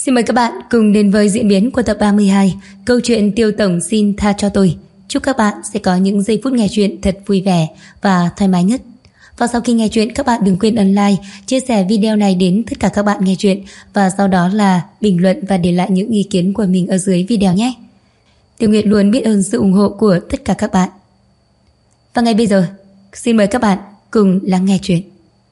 Xin mời các bạn cùng đến với diễn biến của tập 32 câu chuyện Tiêu Tổng xin tha cho tôi. Chúc các bạn sẽ có những giây phút nghe chuyện thật vui vẻ và thoải mái nhất. Và sau khi nghe chuyện, các bạn đừng quên ấn like, chia sẻ video này đến tất cả các bạn nghe chuyện và sau đó là bình luận và để lại những ý kiến của mình ở dưới video nhé. Tiểu Nguyệt luôn biết ơn sự ủng hộ của tất cả các bạn. Và ngay bây giờ, xin mời các bạn cùng lắng nghe chuyện.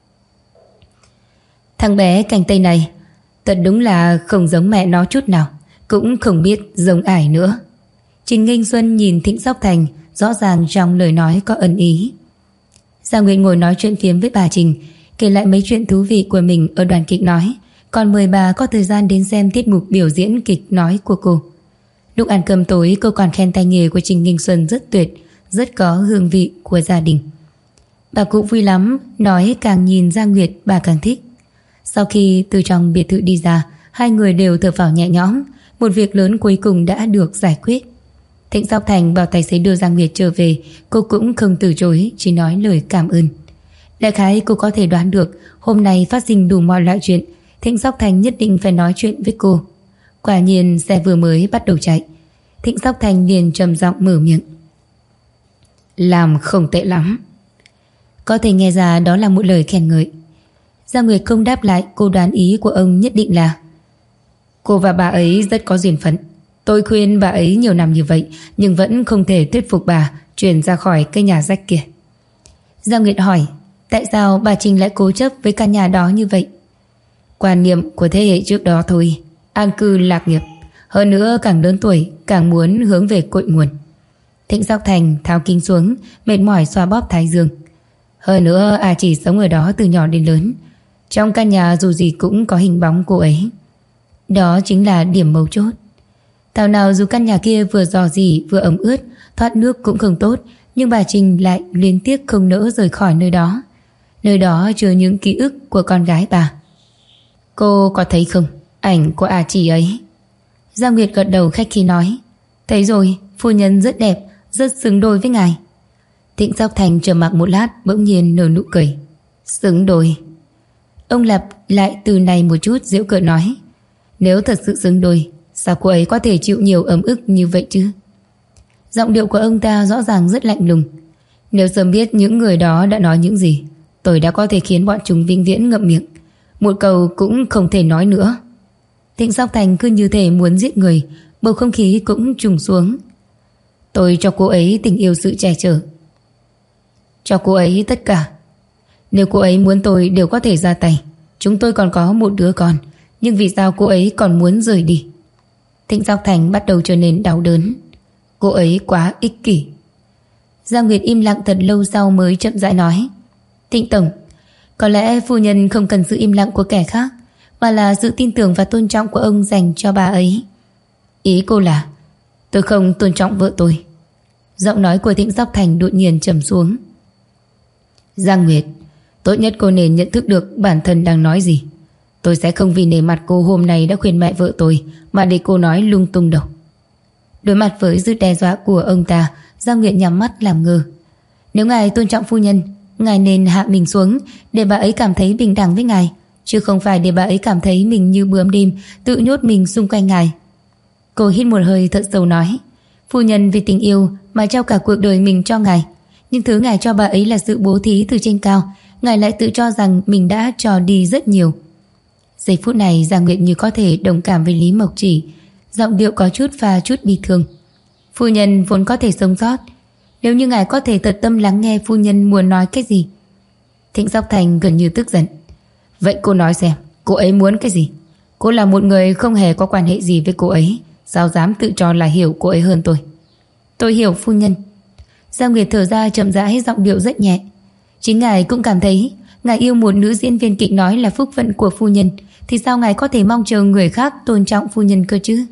Thằng bé cành tây này thật đúng là không giống mẹ nó chút nào, cũng không biết giống ai nữa. Trình Nghinh Xuân nhìn Thịnh Sóc Thành, rõ ràng trong lời nói có ẩn ý. Gia Nguyệt ngồi nói chuyện phiếm với bà Trình, kể lại mấy chuyện thú vị của mình ở đoàn kịch nói, còn mời bà có thời gian đến xem tiết mục biểu diễn kịch nói của cô. Lúc ăn cơm tối, cô còn khen tay nghề của Trình Nghinh Xuân rất tuyệt, rất có hương vị của gia đình. Bà cụ vui lắm, nói càng nhìn Gia Nguyệt bà càng thích. Sau khi từ trong biệt thự đi ra, hai người đều thở phào nhẹ nhõm, một việc lớn cuối cùng đã được giải quyết. Thịnh Sóc Thành bảo tài xế đưa Giang Nguyệt trở về, cô cũng không từ chối, chỉ nói lời cảm ơn. Đại khái cô có thể đoán được hôm nay phát sinh đủ mọi loại chuyện, Thịnh Sóc Thành nhất định phải nói chuyện với cô. Quả nhiên xe vừa mới bắt đầu chạy, Thịnh Sóc Thành liền trầm giọng mở miệng. Làm không tệ lắm. Có thể nghe ra đó là một lời khen ngợi. Giang Nguyệt không đáp lại, cô đoán ý của ông nhất định là cô và bà ấy rất có duyên phận. Tôi khuyên bà ấy nhiều năm như vậy nhưng vẫn không thể thuyết phục bà chuyển ra khỏi cái nhà rách kia. Giang Nguyệt hỏi, tại sao bà Trình lại cố chấp với căn nhà đó như vậy? Quan niệm của thế hệ trước đó thôi, an cư lạc nghiệp. Hơn nữa càng lớn tuổi càng muốn hướng về cội nguồn. Thịnh Sóc Thành tháo kính xuống, mệt mỏi xoa bóp thái dương. Hơn nữa chỉ sống ở đó từ nhỏ đến lớn, trong căn nhà dù gì cũng có hình bóng cô ấy. Đó chính là điểm mấu chốt. Thảo nào dù căn nhà kia vừa rò rỉ vừa ẩm ướt, thoát nước cũng không tốt, nhưng bà Trình lại liên tiếc không nỡ rời khỏi nơi đó. Nơi đó chứa những ký ức của con gái bà. Cô có thấy không, ảnh của chị ấy? Giang Nguyệt gật đầu khách khí nói, thấy rồi, phu nhân rất đẹp, rất xứng đôi với ngài. Thịnh Sóc Thành trầm mặc một lát, bỗng nhiên nở nụ cười. Xứng đôi. Ông lặp lại từ này một chút, giễu cợt nói, nếu thật sự xứng đôi, sao cô ấy có thể chịu nhiều ấm ức như vậy chứ? Giọng điệu của ông ta rõ ràng rất lạnh lùng. Nếu sớm biết những người đó đã nói những gì, tôi đã có thể khiến bọn chúng vĩnh viễn ngậm miệng, một câu cũng không thể nói nữa. Thịnh Sóc Thành cứ như thể muốn giết người, bầu không khí cũng trùng xuống. Tôi cho cô ấy tình yêu sự che chở, cho cô ấy tất cả. Nếu cô ấy muốn tôi đều có thể ra tay. Chúng tôi còn có một đứa con, nhưng vì sao cô ấy còn muốn rời đi? Thịnh Sóc Thành bắt đầu trở nên đau đớn. Cô ấy quá ích kỷ. Giang Nguyệt im lặng thật lâu sau mới chậm rãi nói, Thịnh Tổng, có lẽ phu nhân không cần sự im lặng của kẻ khác, mà là sự tin tưởng và tôn trọng của ông dành cho bà ấy. Ý cô là tôi không tôn trọng vợ tôi. Giọng nói của Thịnh Sóc Thành đột nhiên trầm xuống. Giang Nguyệt, tốt nhất cô nên nhận thức được bản thân đang nói gì. Tôi sẽ không vì nể mặt cô hôm nay đã khuyên mẹ vợ tôi mà để cô nói lung tung đâu. Đối mặt với sự đe dọa của ông ta, Giang Nguyệt nhắm mắt làm ngơ. Nếu ngài tôn trọng phu nhân, ngài nên hạ mình xuống để bà ấy cảm thấy bình đẳng với ngài, chứ không phải để bà ấy cảm thấy mình như bướm đêm tự nhốt mình xung quanh ngài. Cô hít một hơi thật sâu nói, phu nhân vì tình yêu mà trao cả cuộc đời mình cho ngài, nhưng thứ ngài cho bà ấy là sự bố thí từ trên cao, ngài lại tự cho rằng mình đã cho đi rất nhiều. Giây phút này Giang Nguyệt như có thể đồng cảm với Lý Mộc Chỉ, giọng điệu có chút pha chút bi thương. Phu nhân vốn có thể sống sót, nếu như ngài có thể thật tâm lắng nghe phu nhân muốn nói cái gì. Thịnh Sóc Thành gần như tức giận. Vậy cô nói xem, cô ấy muốn cái gì? Cô là một người không hề có quan hệ gì với cô ấy, sao dám tự cho là hiểu cô ấy hơn tôi? Tôi hiểu phu nhân. Giang Nguyệt thở ra chậm rãi, giọng điệu rất nhẹ. Chính ngài cũng cảm thấy ngài yêu một nữ diễn viên kịch nói là phúc phận của phu nhân, thì sao ngài có thể mong chờ người khác tôn trọng phu nhân cơ chứ?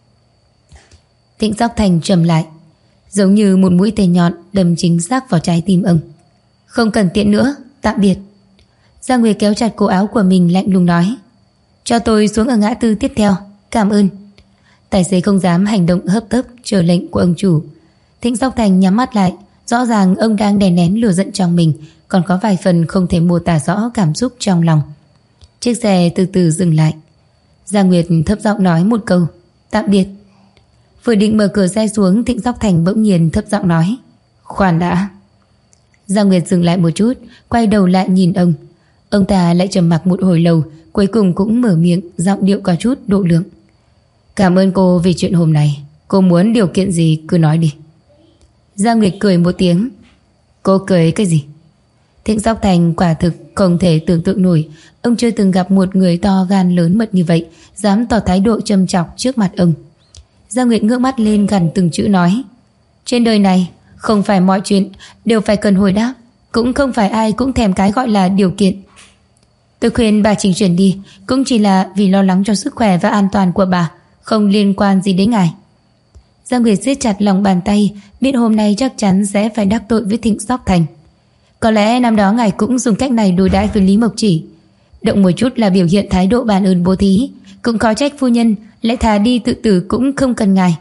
Thịnh Sóc Thành trầm lại, giống như một mũi tên nhọn đâm chính xác vào trái tim ông. Không cần tiện nữa, tạm biệt. Giang Nguyệt kéo chặt cổ áo của mình lạnh lùng nói, cho tôi xuống ở ngã tư tiếp theo, cảm ơn. Tài xế không dám hành động hấp tấp chờ lệnh của ông chủ. Thịnh Sóc Thành nhắm mắt lại, rõ ràng ông đang đè nén lửa giận trong mình, còn có vài phần không thể mô tả rõ cảm xúc trong lòng. Chiếc xe từ từ dừng lại. Giang Nguyệt thấp giọng nói một câu: tạm biệt. Vừa định mở cửa xe xuống, Thịnh Sóc Thành bỗng nhiên thấp giọng nói: khoan đã. Giang Nguyệt dừng lại một chút, quay đầu lại nhìn ông. Ông ta lại trầm mặc một hồi lâu, cuối cùng cũng mở miệng, giọng điệu có chút độ lượng: cảm ơn cô vì chuyện hôm nay. Cô muốn điều kiện gì cứ nói đi. Giang Nguyệt cười một tiếng: cô cười cái gì? Thịnh Sóc Thành quả thực không thể tưởng tượng nổi, ông chưa từng gặp một người to gan lớn mật như vậy, dám tỏ thái độ châm chọc trước mặt ông. Giang Nguyệt ngước mắt lên gằn từng chữ nói: trên đời này không phải mọi chuyện đều phải cần hồi đáp, cũng không phải ai cũng thèm cái gọi là điều kiện. Tôi khuyên bà chỉnh chuyển đi, cũng chỉ là vì lo lắng cho sức khỏe và an toàn của bà, không liên quan gì đến ngài. Giang Nguyệt siết chặt lòng bàn tay, biết hôm nay chắc chắn sẽ phải đắc tội với Thịnh Sóc Thành. Có lẽ năm đó ngài cũng dùng cách này đối đãi với Lý Mộc Chỉ, động một chút là biểu hiện thái độ ban ơn bố thí, cũng khó trách phu nhân lại thà đi tự tử cũng không cần ngài.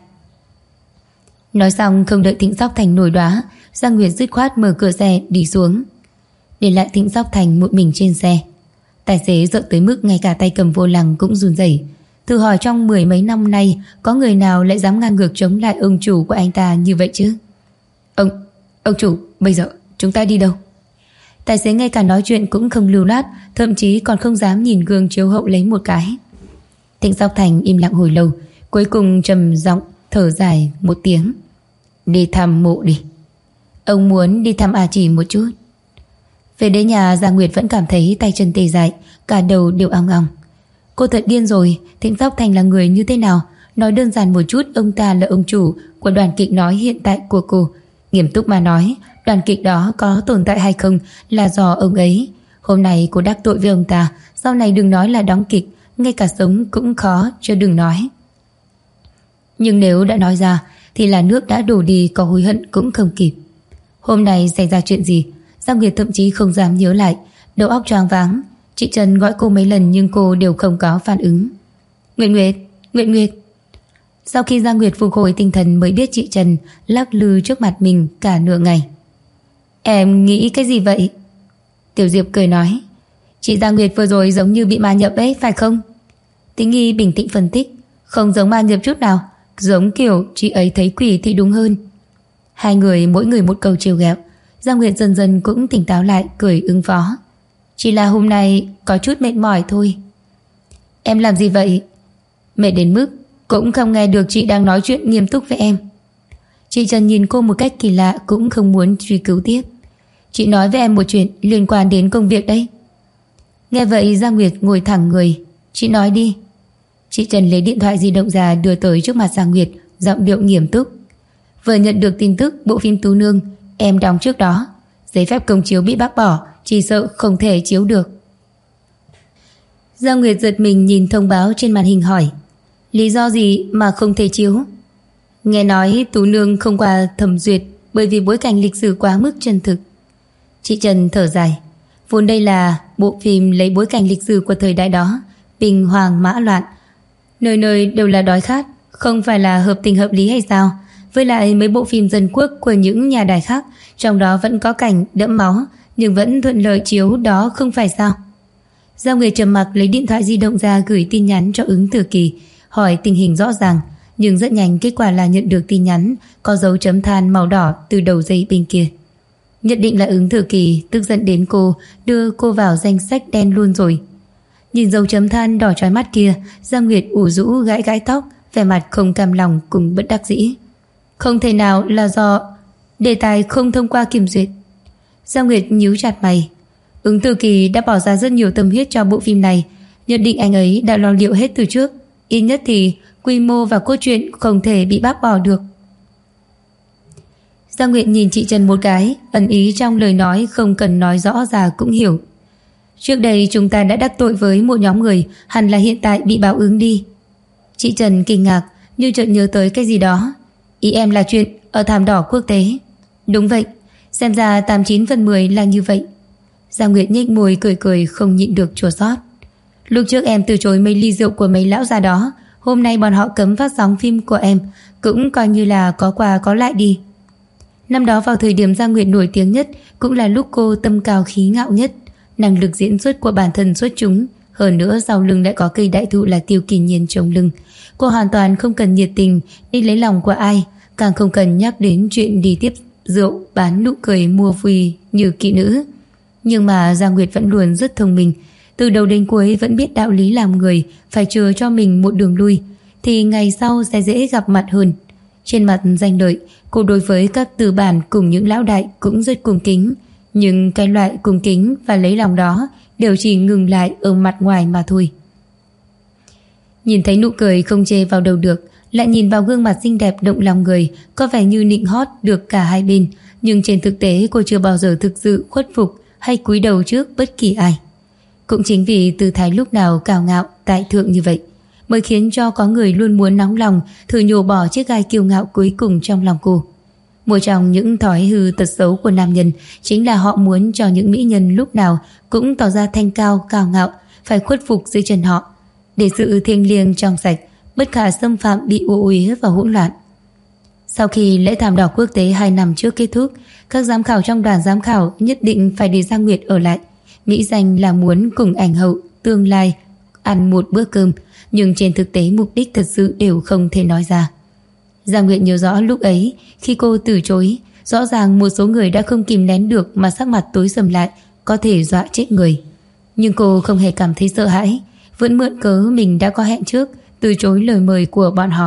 Nói xong không đợi Thịnh Sóc Thành nổi đoá, Giang Nguyệt dứt khoát mở cửa xe đi xuống, để lại Thịnh Sóc Thành một mình trên xe. Tài xế giận tới mức ngay cả tay cầm vô lăng cũng run rẩy. Thử hỏi trong mười mấy năm nay có người nào lại dám ngang ngược chống lại ông chủ của anh ta như vậy chứ? Ông chủ, bây giờ chúng ta đi đâu? Tài xế ngay cả nói chuyện cũng không lưu loát, thậm chí còn không dám nhìn gương chiếu hậu lấy một cái. Thịnh Sóc Thành im lặng hồi lâu, cuối cùng trầm giọng thở dài một tiếng: đi thăm mộ đi. Ông muốn đi thăm A Chỉ một chút. Về đến nhà, Giang Nguyệt vẫn cảm thấy tay chân tê dại, cả đầu đều ong ong. Cô thật điên rồi, Thịnh Sóc Thành là người như thế nào? Nói đơn giản một chút, ông ta là ông chủ của đoàn kịch nói hiện tại của cô. Nghiêm túc mà nói, đoàn kịch đó có tồn tại hay không là do ông ấy. Hôm nay cô đắc tội với ông ta, sau này đừng nói là đóng kịch, ngay cả sống cũng khó, chứ đừng nói. Nhưng nếu đã nói ra thì là nước đã đổ đi, có hối hận cũng không kịp. Hôm nay xảy ra chuyện gì, Giang Nguyệt thậm chí không dám nhớ lại, đầu óc choáng váng. Chị Trần gọi cô mấy lần nhưng cô đều không có phản ứng. Nguyệt. Sau khi Giang Nguyệt phục hồi tinh thần mới biết chị Trần lắc lư trước mặt mình cả nửa ngày. Em nghĩ cái gì vậy? Tiểu Diệp cười nói: chị Giang Nguyệt vừa rồi giống như bị ma nhập ấy, phải không? Tĩnh Nghi bình tĩnh phân tích: không giống ma nhập chút nào, giống kiểu chị ấy thấy quỷ thì đúng hơn. Hai người mỗi người một câu trêu ghẹo. Giang Nguyệt dần dần cũng tỉnh táo lại, cười ứng phó: chỉ là hôm nay có chút mệt mỏi thôi. Em làm gì vậy? Mệt đến mức cũng không nghe được chị đang nói chuyện nghiêm túc với em. Chị Trần nhìn cô một cách kỳ lạ, cũng không muốn truy cứu tiếp. Chị nói với em một chuyện liên quan đến công việc đấy. Nghe vậy Giang Nguyệt ngồi thẳng người: chị nói đi. Chị Trần lấy điện thoại di động ra đưa tới trước mặt Giang Nguyệt, giọng điệu nghiêm túc: vừa nhận được tin tức bộ phim Tú Nương em đóng trước đó, giấy phép công chiếu bị bác bỏ, chỉ sợ không thể chiếu được. Giang Nguyệt giật mình nhìn thông báo trên màn hình hỏi: lý do gì mà không thể chiếu? Nghe nói Tú Nương không qua thẩm duyệt bởi vì bối cảnh lịch sử quá mức chân thực. Chị Trần thở dài: vốn đây là bộ phim lấy bối cảnh lịch sử của thời đại đó, bình hoàng mã loạn, nơi nơi đều là đói khát, không phải là hợp tình hợp lý hay sao? Với lại mấy bộ phim dân quốc của những nhà đài khác, trong đó vẫn có cảnh đẫm máu, nhưng vẫn thuận lợi chiếu đó không phải sao? Giang Nguyệt trầm mặc lấy điện thoại di động ra gửi tin nhắn cho Ứng Tử Kỳ, hỏi tình hình rõ ràng, nhưng rất nhanh kết quả là nhận được tin nhắn có dấu chấm than màu đỏ từ đầu dây bên kia. Nhất định là Ứng Tử Kỳ tức giận đến cô, đưa cô vào danh sách đen luôn rồi. Nhìn dấu chấm than đỏ chói mắt kia, Giang Nguyệt ủ rũ gãi gãi tóc, vẻ mặt không cam lòng cùng bất đắc dĩ. Không thể nào là do đề tài không thông qua kiểm duyệt. Giang Nguyệt nhíu chặt mày. Ứng Tử Kỳ đã bỏ ra rất nhiều tâm huyết cho bộ phim này, nhận định anh ấy đã lo liệu hết từ trước, ít nhất thì quy mô và cốt truyện không thể bị bác bỏ được. Giang Nguyệt nhìn chị Trần một cái, ẩn ý trong lời nói không cần nói rõ ra cũng hiểu. Trước đây chúng ta đã đắc tội với một nhóm người, hẳn là hiện tại bị báo ứng đi. Chị Trần kinh ngạc, như chợt nhớ tới cái gì đó. Ý em là chuyện ở thảm đỏ quốc tế. Đúng vậy, xem ra 89 phần 10 là như vậy. Giang Nguyệt nhếch môi cười cười không nhịn được chua xót. Lúc trước em từ chối mấy ly rượu của mấy lão già đó, hôm nay bọn họ cấm phát sóng phim của em, cũng coi như là có quà có lại đi. Năm đó vào thời điểm Giang Nguyệt nổi tiếng nhất, cũng là lúc cô tâm cao khí ngạo nhất, năng lực diễn xuất của bản thân xuất chúng, Hơn nữa sau lưng lại có cây đại thụ là Tiêu Kỳ Nhiên chống lưng. Cô hoàn toàn không cần nhiệt tình đi lấy lòng của ai, càng không cần nhắc đến chuyện đi tiếp rượu bán nụ cười mua vui như kỹ nữ. Nhưng mà Giang Nguyệt vẫn luôn rất thông minh, từ đầu đến cuối vẫn biết đạo lý làm người phải chừa cho mình một đường lui, thì ngày sau sẽ dễ gặp mặt hơn. Trên mặt danh lợi, cô đối với các tư bản cùng những lão đại cũng rất cung kính, nhưng cái loại cung kính và lấy lòng đó đều chỉ ngừng lại ở mặt ngoài mà thôi. Nhìn thấy nụ cười không chê vào đầu được, lại nhìn vào gương mặt xinh đẹp động lòng người, có vẻ như nịnh hót được cả hai bên, nhưng trên thực tế cô chưa bao giờ thực sự khuất phục hay cúi đầu trước bất kỳ ai. Cũng chính vì tư thái lúc nào cao ngạo tại thượng như vậy, mới khiến cho có người luôn muốn nóng lòng thử nhổ bỏ chiếc gai kiêu ngạo cuối cùng trong lòng cô. Một trong những thói hư tật xấu của nam nhân chính là họ muốn cho những mỹ nhân lúc nào cũng tỏ ra thanh cao cao ngạo, phải khuất phục dưới chân họ, để sự thiêng liêng trong sạch bất khả xâm phạm bị ô uế và hỗn loạn. Sau khi lễ thảm đỏ quốc tế 2 năm trước kết thúc, các giám khảo trong đoàn giám khảo nhất định phải để Giang Nguyệt ở lại. Mỹ danh là muốn cùng ảnh hậu tương lai ăn một bữa cơm, nhưng trên thực tế mục đích thật sự đều không thể nói ra. Giang Nguyệt nhớ rõ lúc ấy khi cô từ chối, rõ ràng một số người đã không kìm nén được mà sắc mặt tối sầm lại, có thể dọa chết người. Nhưng cô không hề cảm thấy sợ hãi, vẫn mượn cớ mình đã có hẹn trước, từ chối lời mời của bọn họ.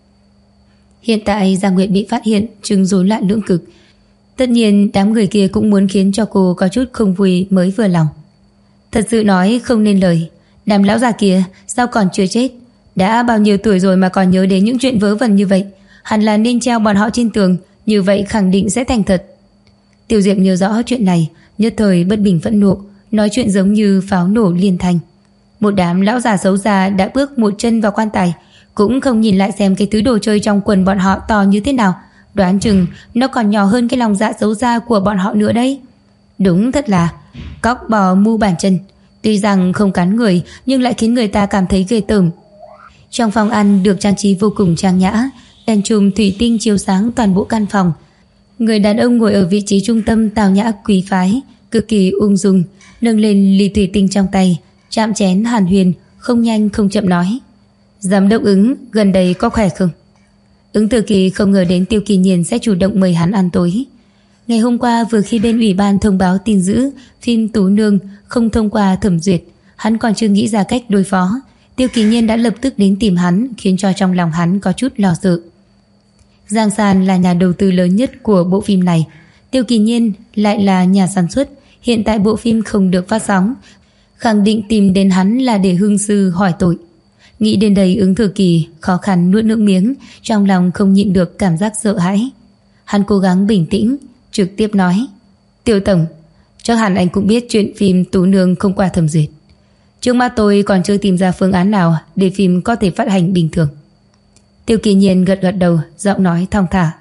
Hiện tại Giang Nguyệt bị phát hiện chứng rối loạn lưỡng cực. Tất nhiên đám người kia cũng muốn khiến cho cô có chút không vui mới vừa lòng. Thật sự nói không nên lời, đám lão già kia sao còn chưa chết? Đã bao nhiêu tuổi rồi mà còn nhớ đến những chuyện vớ vẩn như vậy? Hẳn là nên treo bọn họ trên tường, như vậy khẳng định sẽ thành thật. Tiêu Diệp nhớ rõ chuyện này, nhất thời bất bình phẫn nộ, nói chuyện giống như pháo nổ liên thanh. Một đám lão già xấu xa đã bước một chân vào quan tài, cũng không nhìn lại xem cái thứ đồ chơi trong quần bọn họ to như thế nào, đoán chừng nó còn nhỏ hơn cái lòng dạ xấu xa của bọn họ nữa đấy. Đúng thật là cóc bò mu bàn chân, tuy rằng không cắn người nhưng lại khiến người ta cảm thấy ghê tởm. Trong phòng ăn được trang trí vô cùng trang nhã, đèn chùm thủy tinh chiếu sáng toàn bộ căn phòng. Người đàn ông ngồi ở vị trí trung tâm tào nhã quý phái, cực kỳ ung dung, nâng lên ly thủy tinh trong tay, chạm chén hàn huyền, không nhanh không chậm nói: Giám đốc Ứng, gần đây có khỏe không? Ứng Từ Kỳ không ngờ đến Tiêu Kỳ Nhiên sẽ chủ động mời hắn ăn tối. Ngày hôm qua vừa khi bên ủy ban thông báo tin dữ phim Tú Nương không thông qua thẩm duyệt, hắn còn chưa nghĩ ra cách đối phó, Tiêu Kỳ Nhiên đã lập tức đến tìm hắn, khiến cho trong lòng hắn có chút lo sợ. Giang San là nhà đầu tư lớn nhất của bộ phim này, Tiêu Kỳ Nhiên lại là nhà sản xuất. Hiện tại bộ phim không được phát sóng, khẳng định tìm đến hắn là để hương sư hỏi tội. Nghĩ đến đây, Ứng Thừa Kỳ khó khăn nuốt nước miếng, trong lòng không nhịn được cảm giác sợ hãi. Hắn cố gắng bình tĩnh, trực tiếp nói: Tiêu tổng, chắc hẳn anh cũng biết chuyện phim Tú Nương không qua thẩm duyệt. Trước mắt tôi còn chưa tìm ra phương án nào để phim có thể phát hành bình thường. Tiêu Kỳ Nhiên gật gật đầu, giọng nói thong thả: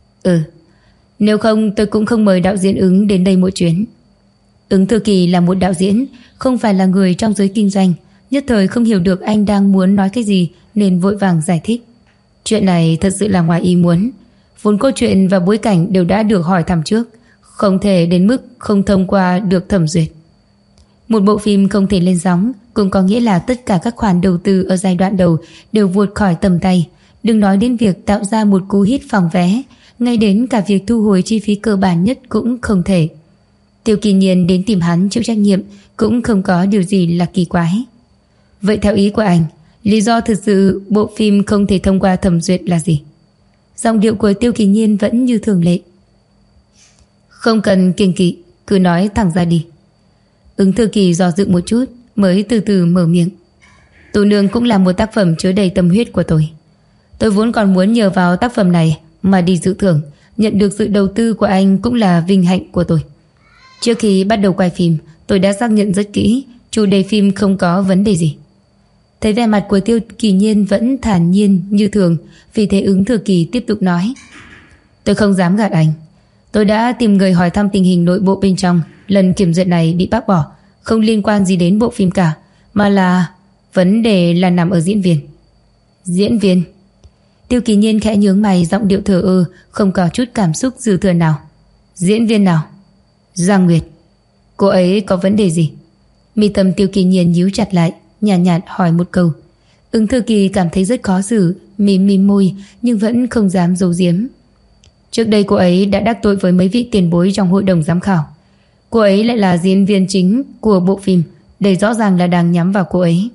Nếu không tôi cũng không mời đạo diễn Ứng đến đây một chuyến. Ứng Thừa Kỳ là một đạo diễn, không phải là người trong giới kinh doanh, nhất thời không hiểu được anh đang muốn nói cái gì nên vội vàng giải thích. Chuyện này thật sự là ngoài ý muốn, vốn câu chuyện và bối cảnh đều đã được hỏi thăm trước, không thể đến mức không thông qua được thẩm duyệt. Một bộ phim không thể lên sóng cũng có nghĩa là tất cả các khoản đầu tư ở giai đoạn đầu đều vụt khỏi tầm tay, đừng nói đến việc tạo ra một cú hit phòng vé, ngay đến cả việc thu hồi chi phí cơ bản nhất cũng không thể. Tiêu Kỳ Nhiên đến tìm hắn chịu trách nhiệm cũng không có điều gì là kỳ quái. Vậy theo ý của anh, lý do thực sự bộ phim không thể thông qua thẩm duyệt là gì? Giọng điệu của Tiêu Kỳ Nhiên vẫn như thường lệ. Không cần kiêng kỵ, cứ nói thẳng ra đi. Ứng Thư Kỳ do dự một chút mới từ từ mở miệng. Tú Nương cũng là một tác phẩm chứa đầy tâm huyết của tôi. Tôi vốn còn muốn nhờ vào tác phẩm này mà đi dự thưởng, nhận được sự đầu tư của anh cũng là vinh hạnh của tôi. Trước khi bắt đầu quay phim, tôi đã xác nhận rất kỹ chủ đề phim không có vấn đề gì. Thấy vẻ mặt của Tiêu Kỳ Nhiên vẫn thản nhiên như thường, vì thế Ứng Thừa Kỳ tiếp tục nói: Tôi không dám gạt anh, tôi đã tìm người hỏi thăm tình hình nội bộ bên trong. Lần kiểm duyệt này bị bác bỏ không liên quan gì đến bộ phim cả, mà là vấn đề là nằm ở diễn viên. Diễn viên? Tiêu Kỳ Nhiên khẽ nhướng mày, giọng điệu thờ ơ, không có chút cảm xúc dư thừa nào. Diễn viên nào? Giang Nguyệt. Cô ấy có vấn đề gì? Mi tâm Tiêu Kỳ Nhiên nhíu chặt lại, nhàn nhạt hỏi một câu. Ứng Thư Kỳ cảm thấy rất khó xử, mím môi nhưng vẫn không dám giấu giếm. Trước đây cô ấy đã đắc tội với mấy vị tiền bối trong hội đồng giám khảo. Cô ấy lại là diễn viên chính của bộ phim, đây rõ ràng là đang nhắm vào cô ấy.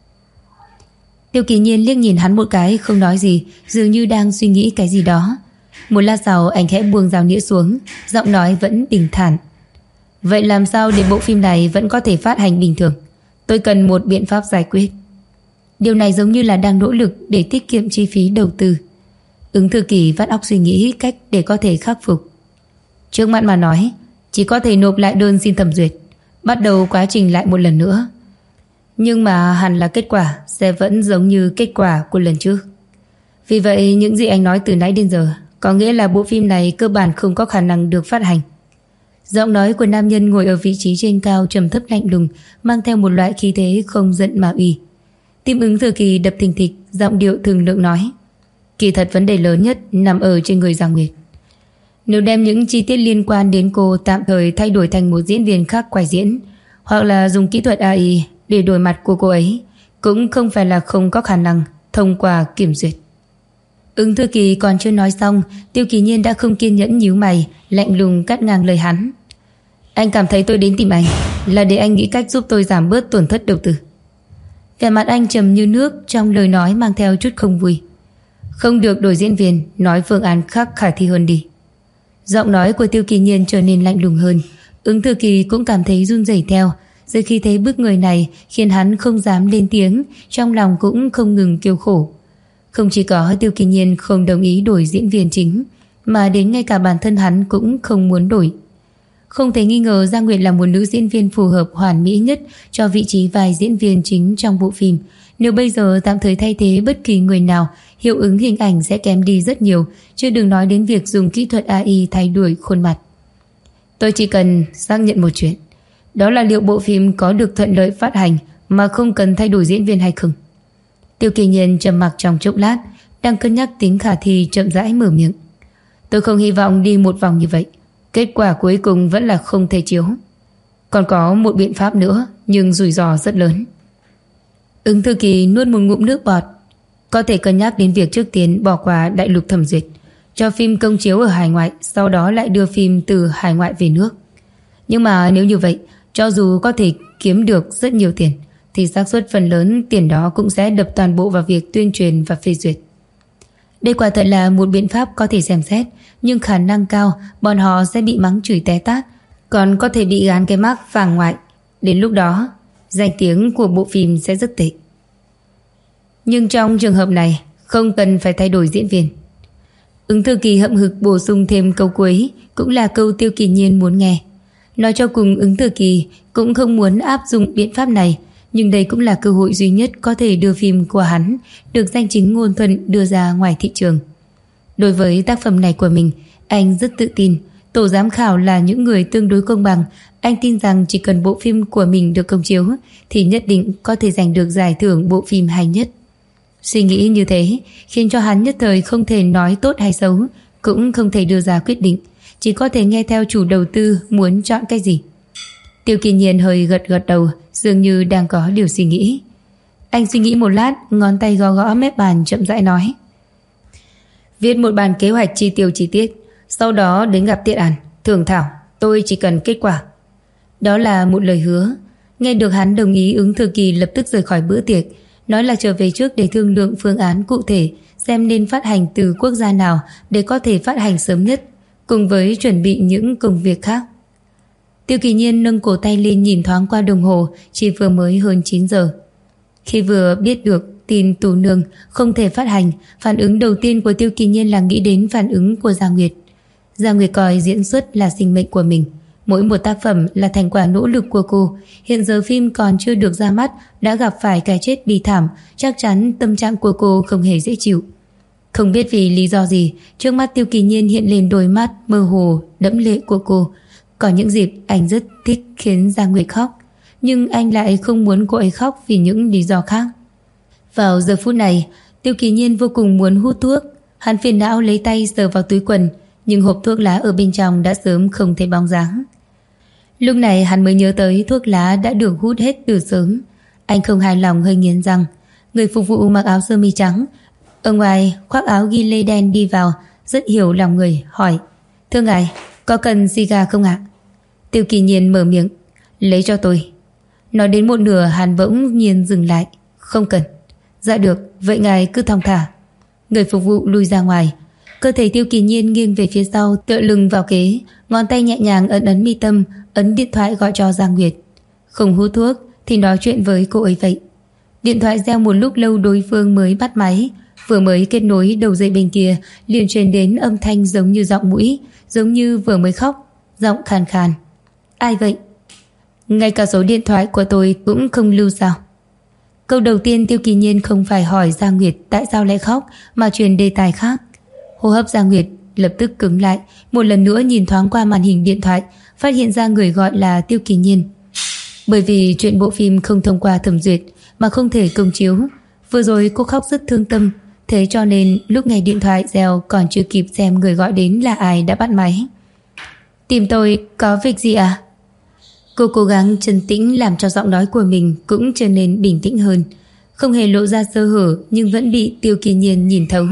Tiêu Kỳ Nhiên liếc nhìn hắn một cái, không nói gì, dường như đang suy nghĩ cái gì đó. Một lát sau anh khẽ buông dao nĩa xuống, giọng nói vẫn bình thản. Vậy làm sao để bộ phim này vẫn có thể phát hành bình thường? Tôi cần một biện pháp giải quyết. Điều này giống như là đang nỗ lực để tiết kiệm chi phí đầu tư. Ứng Thư Kỳ vắt óc suy nghĩ cách để có thể khắc phục. Trước mắt mà nói, chỉ có thể nộp lại đơn xin thẩm duyệt, bắt đầu quá trình lại một lần nữa. Nhưng mà hẳn là kết quả sẽ vẫn giống như kết quả của lần trước. Vì vậy những gì anh nói từ nãy đến giờ có nghĩa là bộ phim này cơ bản không có khả năng được phát hành. Giọng nói của nam nhân ngồi ở vị trí trên cao trầm thấp lạnh lùng, mang theo một loại khí thế không giận mà uy. Tim Ứng Thư Kỳ đập thình thịch, giọng điệu thường lượng nói. Kỳ thật vấn đề lớn nhất nằm ở trên người Giang Nguyệt. Nếu đem những chi tiết liên quan đến cô tạm thời thay đổi thành một diễn viên khác quay diễn, hoặc là dùng kỹ thuật AI để đổi mặt của cô ấy, cũng không phải là không có khả năng thông qua kiểm duyệt. Ứng Thư Kỳ còn chưa nói xong, Tiêu Kỳ Nhiên đã không kiên nhẫn nhíu mày, lạnh lùng cắt ngang lời hắn. Anh cảm thấy tôi đến tìm anh là để anh nghĩ cách giúp tôi giảm bớt tổn thất đầu tư. Vẻ mặt anh trầm như nước, trong lời nói mang theo chút không vui. Không được đổi diễn viên, nói phương án khác khả thi hơn đi. Giọng nói của Tiêu Kỳ Nhiên trở nên lạnh lùng hơn. Ứng Thư Kỳ cũng cảm thấy run rẩy theo. Dưới khi thấy bức người này khiến hắn không dám lên tiếng, trong lòng cũng không ngừng kêu khổ. Không chỉ có Tiêu Kỳ Nhiên không đồng ý đổi diễn viên chính, mà đến ngay cả bản thân hắn cũng không muốn đổi. Không thể nghi ngờ Giang Nguyệt là một nữ diễn viên phù hợp hoàn mỹ nhất cho vị trí vai diễn viên chính trong bộ phim. Nếu bây giờ tạm thời thay thế bất kỳ người nào, hiệu ứng hình ảnh sẽ kém đi rất nhiều, chứ đừng nói đến việc dùng kỹ thuật AI thay đổi khuôn mặt. Tôi chỉ cần xác nhận một chuyện, đó là liệu bộ phim có được thuận lợi phát hành mà không cần thay đổi diễn viên hay không. Tiêu Kỳ Nhiên trầm mặc trong chốc lát, đang cân nhắc tính khả thi, chậm rãi mở miệng. Tôi không hy vọng đi một vòng như vậy, kết quả cuối cùng vẫn là không thể chiếu. Còn có một biện pháp nữa, nhưng rủi ro rất lớn. Ứng Thư Kỳ nuốt một ngụm nước bọt. Có thể cân nhắc đến việc trước tiên bỏ qua đại lục thẩm duyệt, cho phim công chiếu ở hải ngoại, sau đó lại đưa phim từ hải ngoại về nước. Nhưng mà nếu như vậy, cho dù có thể kiếm được rất nhiều tiền, thì xác suất phần lớn tiền đó cũng sẽ đập toàn bộ vào việc tuyên truyền và phê duyệt. Đây quả thật là một biện pháp có thể xem xét, nhưng khả năng cao bọn họ sẽ bị mắng chửi té tát, còn có thể bị gán cái mác phàng ngoại. Đến lúc đó, danh tiếng của bộ phim sẽ rất tệ. Nhưng trong trường hợp này, không cần phải thay đổi diễn viên. Ứng Thư Kỳ hậm hực bổ sung thêm câu cuối, cũng là câu Tiêu Kỳ Nhiên muốn nghe. Nói cho cùng, Ứng Thư Kỳ cũng không muốn áp dụng biện pháp này, nhưng đây cũng là cơ hội duy nhất có thể đưa phim của hắn được danh chính ngôn thuận đưa ra ngoài thị trường. Đối với tác phẩm này của mình, anh rất tự tin. Tổ giám khảo là những người tương đối công bằng. Anh tin rằng chỉ cần bộ phim của mình được công chiếu thì nhất định có thể giành được giải thưởng bộ phim hay nhất. Suy nghĩ như thế khiến cho hắn nhất thời không thể nói tốt hay xấu, cũng không thể đưa ra quyết định, chỉ có thể nghe theo chủ đầu tư muốn chọn cái gì. Tiêu Kỳ Nhiên hơi gật gật đầu, dường như đang có điều suy nghĩ. Anh suy nghĩ một lát, ngón tay gõ gõ mép bàn, chậm rãi nói. Viết một bản kế hoạch chi tiêu chi tiết, sau đó đến gặp Tiết An thưởng thảo, tôi chỉ cần kết quả. Đó là một lời hứa. Nghe được hắn đồng ý, Ứng Thư Kỳ lập tức rời khỏi bữa tiệc, nói là trở về trước để thương lượng phương án cụ thể, xem nên phát hành từ quốc gia nào để có thể phát hành sớm nhất, cùng với chuẩn bị những công việc khác. Tiêu Kỳ Nhiên nâng cổ tay lên nhìn thoáng qua đồng hồ, chỉ vừa mới hơn 9 giờ. Khi vừa biết được tin Tú Nương không thể phát hành, phản ứng đầu tiên của Tiêu Kỳ Nhiên là nghĩ đến phản ứng của Giang Nguyệt. Giang Nguyệt coi diễn xuất là sinh mệnh của mình, mỗi một tác phẩm là thành quả nỗ lực của cô. Hiện giờ phim còn chưa được ra mắt đã gặp phải cái chết bi thảm, chắc chắn tâm trạng của cô không hề dễ chịu. Không biết vì lý do gì, trước mắt Tiêu Kỳ Nhiên hiện lên đôi mắt mơ hồ đẫm lệ của cô. Có những dịp anh rất thích khiến Giang Nguyệt khóc, nhưng anh lại không muốn cô ấy khóc vì những lý do khác. Vào giờ phút này, Tiêu Kỳ Nhiên vô cùng muốn hút thuốc. Hắn phiền não lấy tay sờ vào túi quần, nhưng hộp thuốc lá ở bên trong đã sớm không thấy bóng dáng. Lúc này hắn mới nhớ tới thuốc lá đã được hút hết từ sớm. Anh không hài lòng hơi nghiến răng. Người phục vụ mặc áo sơ mi trắng ở ngoài khoác áo ghi lê đen đi vào, rất hiểu lòng người, hỏi: "Thưa ngài, có cần xì-gà không ạ?" Tiêu Kỳ Nhiên mở miệng: "Lấy cho tôi." Nói đến một nửa hắn bỗng nhiên dừng lại: "Không cần." "Dạ được, vậy ngài cứ thong thả." Người phục vụ lui ra ngoài. Cơ thể Tiêu Kỳ Nhiên nghiêng về phía sau, tựa lưng vào ghế, ngón tay nhẹ nhàng ấn mi tâm, ấn điện thoại gọi cho Giang Nguyệt. Không hút thuốc thì nói chuyện với cô ấy vậy. Điện thoại reo một lúc lâu đối phương mới bắt máy. Vừa mới kết nối, đầu dây bên kia liền truyền đến âm thanh giống như giọng mũi, giống như vừa mới khóc, giọng khàn khàn. "Ai vậy?" "Ngay cả số điện thoại của tôi cũng không lưu sao?" Câu đầu tiên Tiêu Kỳ Nhiên không phải hỏi Giang Nguyệt tại sao lại khóc, mà truyền đề tài khác. Hô hấp Giang Nguyệt lập tức cứng lại, một lần nữa nhìn thoáng qua màn hình điện thoại, phát hiện ra người gọi là Tiêu Kỳ Nhiên. Bởi vì chuyện bộ phim không thông qua thẩm duyệt mà không thể công chiếu, vừa rồi cô khóc rất thương tâm, thế cho nên lúc nghe điện thoại reo còn chưa kịp xem người gọi đến là ai đã bắt máy. "Tìm tôi có việc gì à?" Cô cố gắng trấn tĩnh làm cho giọng nói của mình cũng trở nên bình tĩnh hơn, không hề lộ ra sơ hở nhưng vẫn bị Tiêu Kỳ Nhiên nhìn thấu.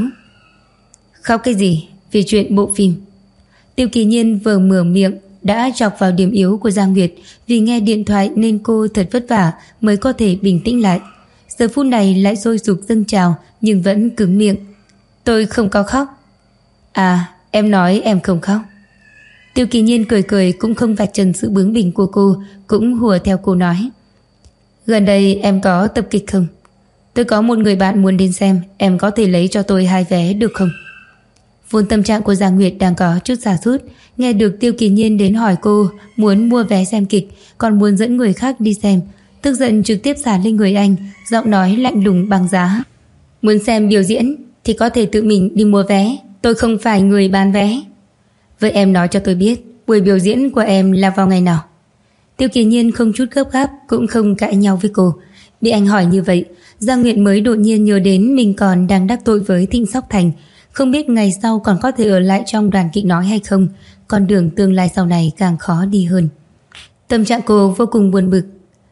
"Khóc cái gì? Vì chuyện bộ phim." Tiêu Kỳ Nhiên vừa mở miệng đã chọc vào điểm yếu của Giang Nguyệt, vì nghe điện thoại nên cô thật vất vả mới có thể bình tĩnh lại. Giờ phút này lại sôi sục dâng trào nhưng vẫn cứng miệng. "Tôi không có khóc." "À, em nói em không khóc." Tiêu Kỳ Nhiên cười cười cũng không vạch trần sự bướng bỉnh của cô, cũng hùa theo cô nói: "Gần đây em có tập kịch không? Tôi có một người bạn muốn đến xem, em có thể lấy cho tôi 2 vé được không?" Vốn tâm trạng của Giang Nguyệt đang có chút sa sút, nghe được Tiêu Kỳ Nhiên đến hỏi cô muốn mua vé xem kịch, còn muốn dẫn người khác đi xem, tức giận trực tiếp xả lên người anh, giọng nói lạnh lùng băng giá: "Muốn xem biểu diễn thì có thể tự mình đi mua vé, tôi không phải người bán vé." "Vậy em nói cho tôi biết buổi biểu diễn của em là vào ngày nào?" Tiêu Kỳ Nhiên không chút gấp gáp cũng không cãi nhau với cô. Bị anh hỏi như vậy, Giang Nguyệt mới đột nhiên nhớ đến mình còn đang đắc tội với Thịnh Sóc Thành, không biết ngày sau còn có thể ở lại trong đoàn kịch nói hay không, con đường tương lai sau này càng khó đi hơn. Tâm trạng cô vô cùng buồn bực.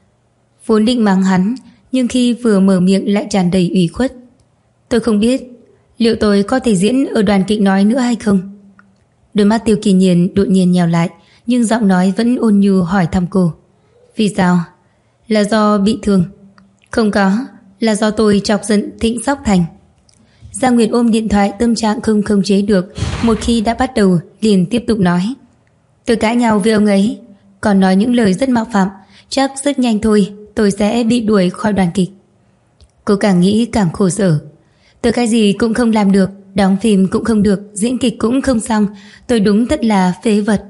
Vốn định mắng hắn, nhưng khi vừa mở miệng lại tràn đầy ủy khuất. "Tôi không biết liệu tôi có thể diễn ở đoàn kịch nói nữa hay không?" Đôi mắt Tiêu Kỳ Nhiên đột nhiên nhèo lại, nhưng giọng nói vẫn ôn nhu hỏi thăm cô: "Vì sao? Là do bị thương?" "Không có, là do tôi chọc giận Thịnh Sóc Thành." Giang Nguyệt ôm điện thoại, tâm trạng không khống chế được, một khi đã bắt đầu liền tiếp tục nói: "Tôi cãi nhau với ông ấy, còn nói những lời rất mạo phạm, chắc rất nhanh thôi tôi sẽ bị đuổi khỏi đoàn kịch." Cô càng nghĩ càng khổ sở. "Tôi cái gì cũng không làm được, đóng phim cũng không được, diễn kịch cũng không xong, tôi đúng thật là phế vật."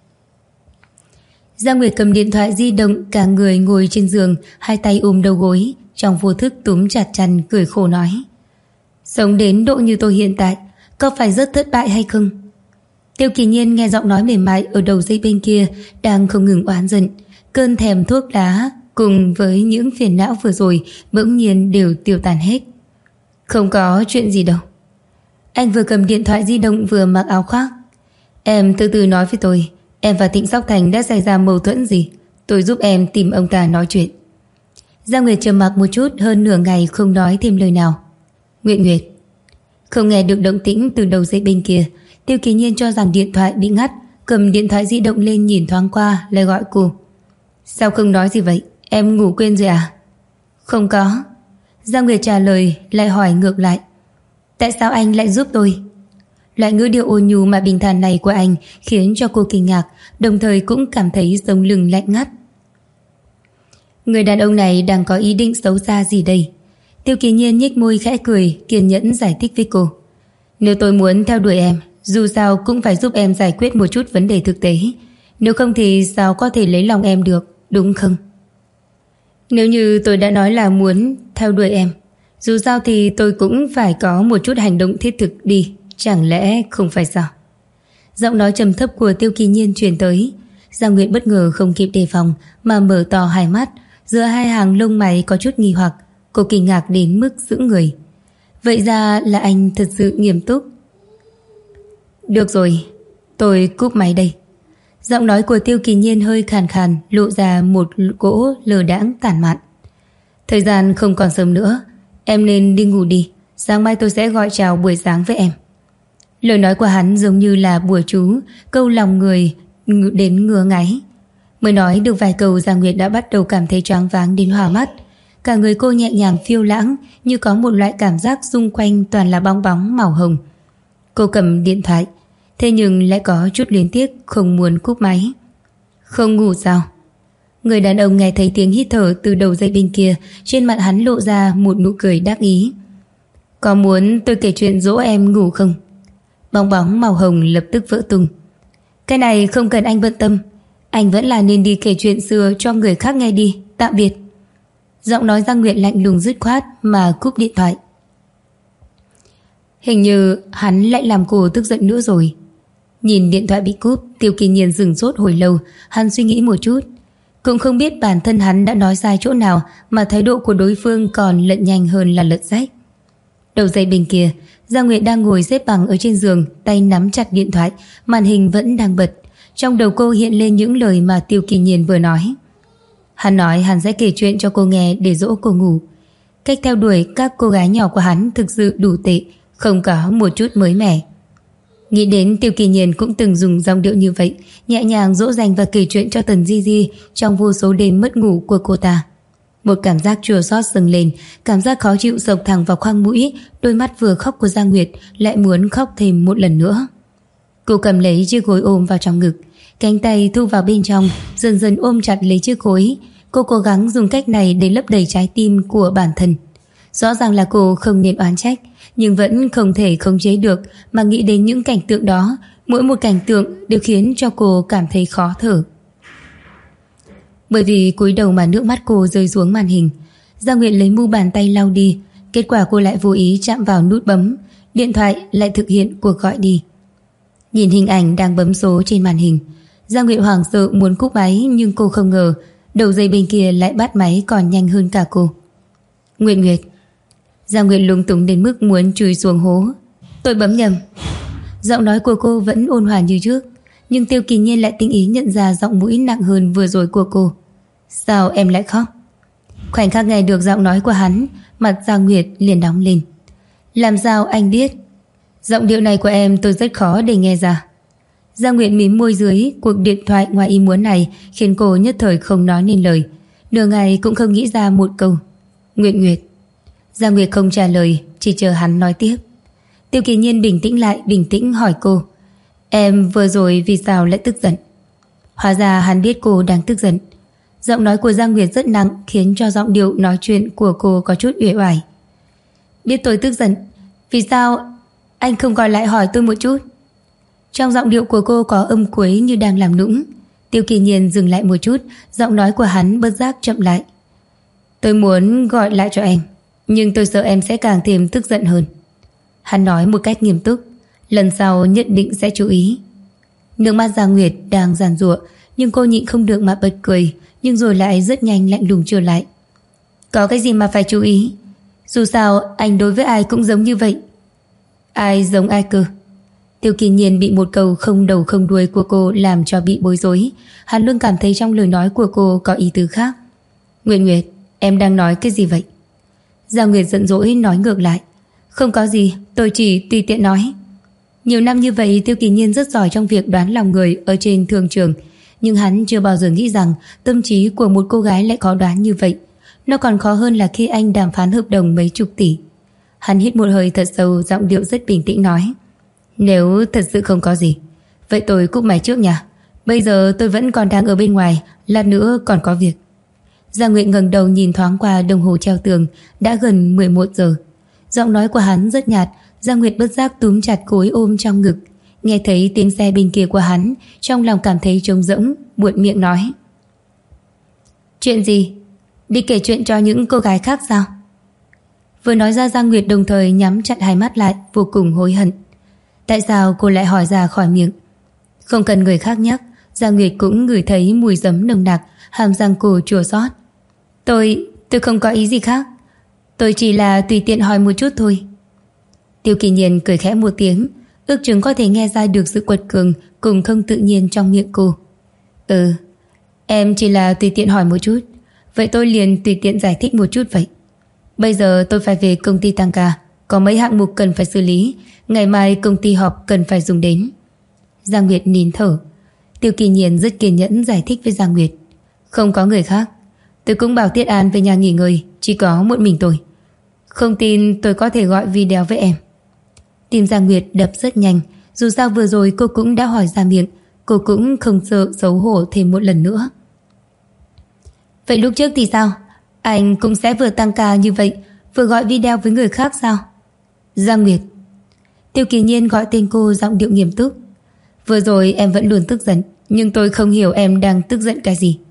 Giang Nguyệt cầm điện thoại di động, cả người ngồi trên giường, hai tay ôm đầu gối, trong vô thức túm chặt chăn, cười khổ nói: "Sống đến độ như tôi hiện tại, có phải rất thất bại hay không?" Tiêu Kỳ Nhiên nghe giọng nói mềm mại ở đầu dây bên kia đang không ngừng oán giận, cơn thèm thuốc lá cùng với những phiền não vừa rồi bỗng nhiên đều tiêu tan hết. "Không có chuyện gì đâu." Anh vừa cầm điện thoại di động vừa mặc áo khoác. "Em từ từ nói với tôi, em và Thịnh Sóc Thành đã xảy ra mâu thuẫn gì, tôi giúp em tìm ông ta nói chuyện." Giang Nguyệt trầm mặc một chút, hơn nửa ngày không nói thêm lời nào. "Nguyệt Nguyệt." Không nghe được động tĩnh từ đầu dây bên kia, Tiêu Kỳ Nhiên cho rằng điện thoại bị ngắt, cầm điện thoại di động lên nhìn thoáng qua, lại gọi cô: "Sao không nói gì vậy, em ngủ quên rồi à?" "Không có." Giang Nguyệt trả lời, lại hỏi ngược lại: "Tại sao anh lại giúp tôi?" Loại ngữ điệu ôn nhu mà bình thản này của anh khiến cho cô kinh ngạc, đồng thời cũng cảm thấy sống lưng lạnh ngắt. Người đàn ông này đang có ý định xấu xa gì đây? Tiêu Kỳ Nhiên nhếch môi khẽ cười, kiên nhẫn giải thích với cô: "Nếu tôi muốn theo đuổi em, dù sao cũng phải giúp em giải quyết một chút vấn đề thực tế, nếu không thì sao có thể lấy lòng em được, đúng không?" "Nếu như tôi đã nói là muốn theo đuổi em, dù sao thì tôi cũng phải có một chút hành động thiết thực đi, chẳng lẽ không phải sao?" Giọng nói trầm thấp của Tiêu Kỳ Nhiên truyền tới. Giang Nguyệt bất ngờ không kịp đề phòng mà mở to hai mắt, giữa hai hàng lông mày có chút nghi hoặc. Cô kinh ngạc đến mức sững người. Vậy ra là anh thật sự nghiêm túc. "Được rồi, tôi cúp máy đây." Giọng nói của Tiêu Kỳ Nhiên hơi khàn khàn, lộ ra một cỗ lờ đãng tản mạn. Thời gian không còn sớm nữa, em nên đi ngủ đi. Sáng mai tôi sẽ gọi chào buổi sáng với em. Lời nói của hắn giống như là bùa chú, câu lòng người đến ngứa ngáy. Mới nói được vài câu, Giang Nguyệt đã bắt đầu cảm thấy choáng váng đến hoa mắt. Cả người cô nhẹ nhàng phiêu lãng, như có một loại cảm giác xung quanh toàn là bong bóng màu hồng. Cô cầm điện thoại, thế nhưng lại có chút luyến tiếc, không muốn cúp máy. Không ngủ sao? Người đàn ông nghe thấy tiếng hít thở từ đầu dây bên kia, trên mặt hắn lộ ra một nụ cười đắc ý. Có muốn tôi kể chuyện dỗ em ngủ không? Bong bóng màu hồng lập tức vỡ tung. Cái này không cần anh bận tâm, anh vẫn là nên đi kể chuyện xưa cho người khác nghe đi. Tạm biệt. Giọng nói Giang Nguyệt lạnh lùng dứt khoát mà cúp điện thoại. Hình như hắn lại làm cô tức giận nữa rồi. Nhìn điện thoại bị cúp, Tiêu Kỳ Nhiên dừng sốt hồi lâu. Hắn suy nghĩ một chút, cũng không biết bản thân hắn đã nói sai chỗ nào mà thái độ của đối phương còn lận nhanh hơn là lật rách. Đầu dây bên kia, Giang Nguyệt đang ngồi xếp bằng ở trên giường, tay nắm chặt điện thoại, màn hình vẫn đang bật. Trong đầu cô hiện lên những lời mà Tiêu Kỳ Nhiên vừa nói. Hắn nói hắn sẽ kể chuyện cho cô nghe để dỗ cô ngủ. Cách theo đuổi các cô gái nhỏ của hắn thực sự đủ tệ, không có một chút mới mẻ. Nghĩ đến Tiêu Kỳ Nhiên cũng từng dùng giọng điệu như vậy, nhẹ nhàng dỗ dành và kể chuyện cho Tần Di Di trong vô số đêm mất ngủ của cô ta. Một cảm giác chua xót dâng lên, cảm giác khó chịu sộc thẳng vào khoang mũi. Đôi mắt vừa khóc của Giang Nguyệt lại muốn khóc thêm một lần nữa. Cô cầm lấy chiếc gối ôm vào trong ngực, cánh tay thu vào bên trong, dần dần ôm chặt lấy chiếc gối. Cô cố gắng dùng cách này để lấp đầy trái tim của bản thân. Rõ ràng là cô không nên oán trách, nhưng vẫn không thể khống chế được mà nghĩ đến những cảnh tượng đó. Mỗi một cảnh tượng đều khiến cho cô cảm thấy khó thở. Bởi vì cúi đầu mà nước mắt cô rơi xuống màn hình. Giang Nguyệt lấy mu bàn tay lau đi. Kết quả cô lại vô ý chạm vào nút bấm. Điện thoại lại thực hiện cuộc gọi đi. Nhìn hình ảnh đang bấm số trên màn hình, Giang Nguyệt hoảng sợ muốn cúp máy, nhưng cô không ngờ đầu dây bên kia lại bắt máy còn nhanh hơn cả cô. Nguyệt Nguyệt. Giang Nguyệt lúng túng đến mức muốn chui xuống hố. Tôi bấm nhầm. Giọng nói của cô vẫn ôn hòa như trước, nhưng Tiêu Kỳ Nhiên lại tinh ý nhận ra giọng mũi nặng hơn vừa rồi của cô. Sao em lại khóc? Khoảnh khắc nghe được giọng nói của hắn, mặt Giang Nguyệt liền nóng lên. Làm sao anh biết? Giọng điệu này của em tôi rất khó để nghe ra. Giang Nguyệt mím môi dưới. Cuộc điện thoại ngoài ý muốn này khiến cô nhất thời không nói nên lời, nửa ngày cũng không nghĩ ra một câu. Nguyệt Nguyệt. Giang Nguyệt không trả lời, chỉ chờ hắn nói tiếp. Tiêu Kỳ Nhiên bình tĩnh lại, bình tĩnh hỏi cô. Em vừa rồi vì sao lại tức giận? Hóa ra hắn biết cô đang tức giận. Giọng nói của Giang Nguyệt rất nặng, khiến cho giọng điệu nói chuyện của cô có chút uể oải. Biết tôi tức giận, vì sao anh không gọi lại hỏi tôi một chút? Trong giọng điệu của cô có âm cuối như đang làm nũng. Tiêu Kỳ Nhiên dừng lại một chút, giọng nói của hắn bất giác chậm lại. Tôi muốn gọi lại cho em, nhưng tôi sợ em sẽ càng thêm tức giận hơn. Hắn nói một cách nghiêm túc. Lần sau nhất định sẽ chú ý. Nước mắt Giang Nguyệt đang giàn giụa, nhưng cô nhịn không được mà bật cười, nhưng rồi lại rất nhanh lạnh lùng trở lại. Có cái gì mà phải chú ý? Dù sao anh đối với ai cũng giống như vậy. Ai giống ai cơ? Tiêu Kỳ Nhiên bị một câu không đầu không đuôi của cô làm cho bị bối rối. Hắn luôn cảm thấy trong lời nói của cô có ý tứ khác. Nguyệt Nguyệt, em đang nói cái gì vậy? Giang Nguyệt giận dỗi nói ngược lại. Không có gì, tôi chỉ tùy tiện nói. Nhiều năm như vậy, Tiêu Kỳ Nhiên rất giỏi trong việc đoán lòng người ở trên thương trường, nhưng hắn chưa bao giờ nghĩ rằng tâm trí của một cô gái lại khó đoán như vậy. Nó còn khó hơn là khi anh đàm phán hợp đồng mấy chục tỷ. Hắn hít một hơi thật sâu, giọng điệu rất bình tĩnh nói. Nếu thật sự không có gì, vậy tôi cúp máy trước nha. Bây giờ tôi vẫn còn đang ở bên ngoài, lát nữa còn có việc. Giang Nguyệt ngẩng đầu nhìn thoáng qua đồng hồ treo tường, đã gần 11 giờ. Giọng nói của hắn rất nhạt. Giang Nguyệt bất giác túm chặt gối ôm trong ngực. Nghe thấy tiếng xe bên kia của hắn, trong lòng cảm thấy trống rỗng, buột miệng nói. Chuyện gì? Đi kể chuyện cho những cô gái khác sao? Vừa nói ra, Giang Nguyệt đồng thời nhắm chặt hai mắt lại, vô cùng hối hận. Tại sao cô lại hỏi ra khỏi miệng? Không cần người khác nhắc, Giang Nguyệt cũng ngửi thấy mùi giấm nồng nặc, hàm răng cô chua xót. Tôi không có ý gì khác. Tôi chỉ là tùy tiện hỏi một chút thôi. Tiêu Kỳ Nhiên cười khẽ một tiếng, ước chừng có thể nghe ra được sự quật cường cùng không tự nhiên trong miệng cô. Ừ, em chỉ là tùy tiện hỏi một chút. Vậy tôi liền tùy tiện giải thích một chút vậy. Bây giờ tôi phải về công ty tăng ca, có mấy hạng mục cần phải xử lý, ngày mai công ty họp cần phải dùng đến. Giang Nguyệt nín thở. Tiêu Kỳ Nhiên rất kiên nhẫn giải thích với Giang Nguyệt. Không có người khác. Tôi cũng bảo Tiết An về nhà nghỉ ngơi, chỉ có một mình tôi. Không tin tôi có thể gọi video với em. Tim Giang Nguyệt đập rất nhanh. Dù sao vừa rồi cô cũng đã hỏi ra miệng, cô cũng không sợ xấu hổ thêm một lần nữa. Vậy lúc trước thì sao? Anh cũng sẽ vừa tăng ca như vậy, vừa gọi video với người khác sao? Giang Nguyệt. Tiêu Kỳ Nhiên gọi tên cô giọng điệu nghiêm túc. Vừa rồi em vẫn luôn tức giận, nhưng tôi không hiểu em đang tức giận cái gì.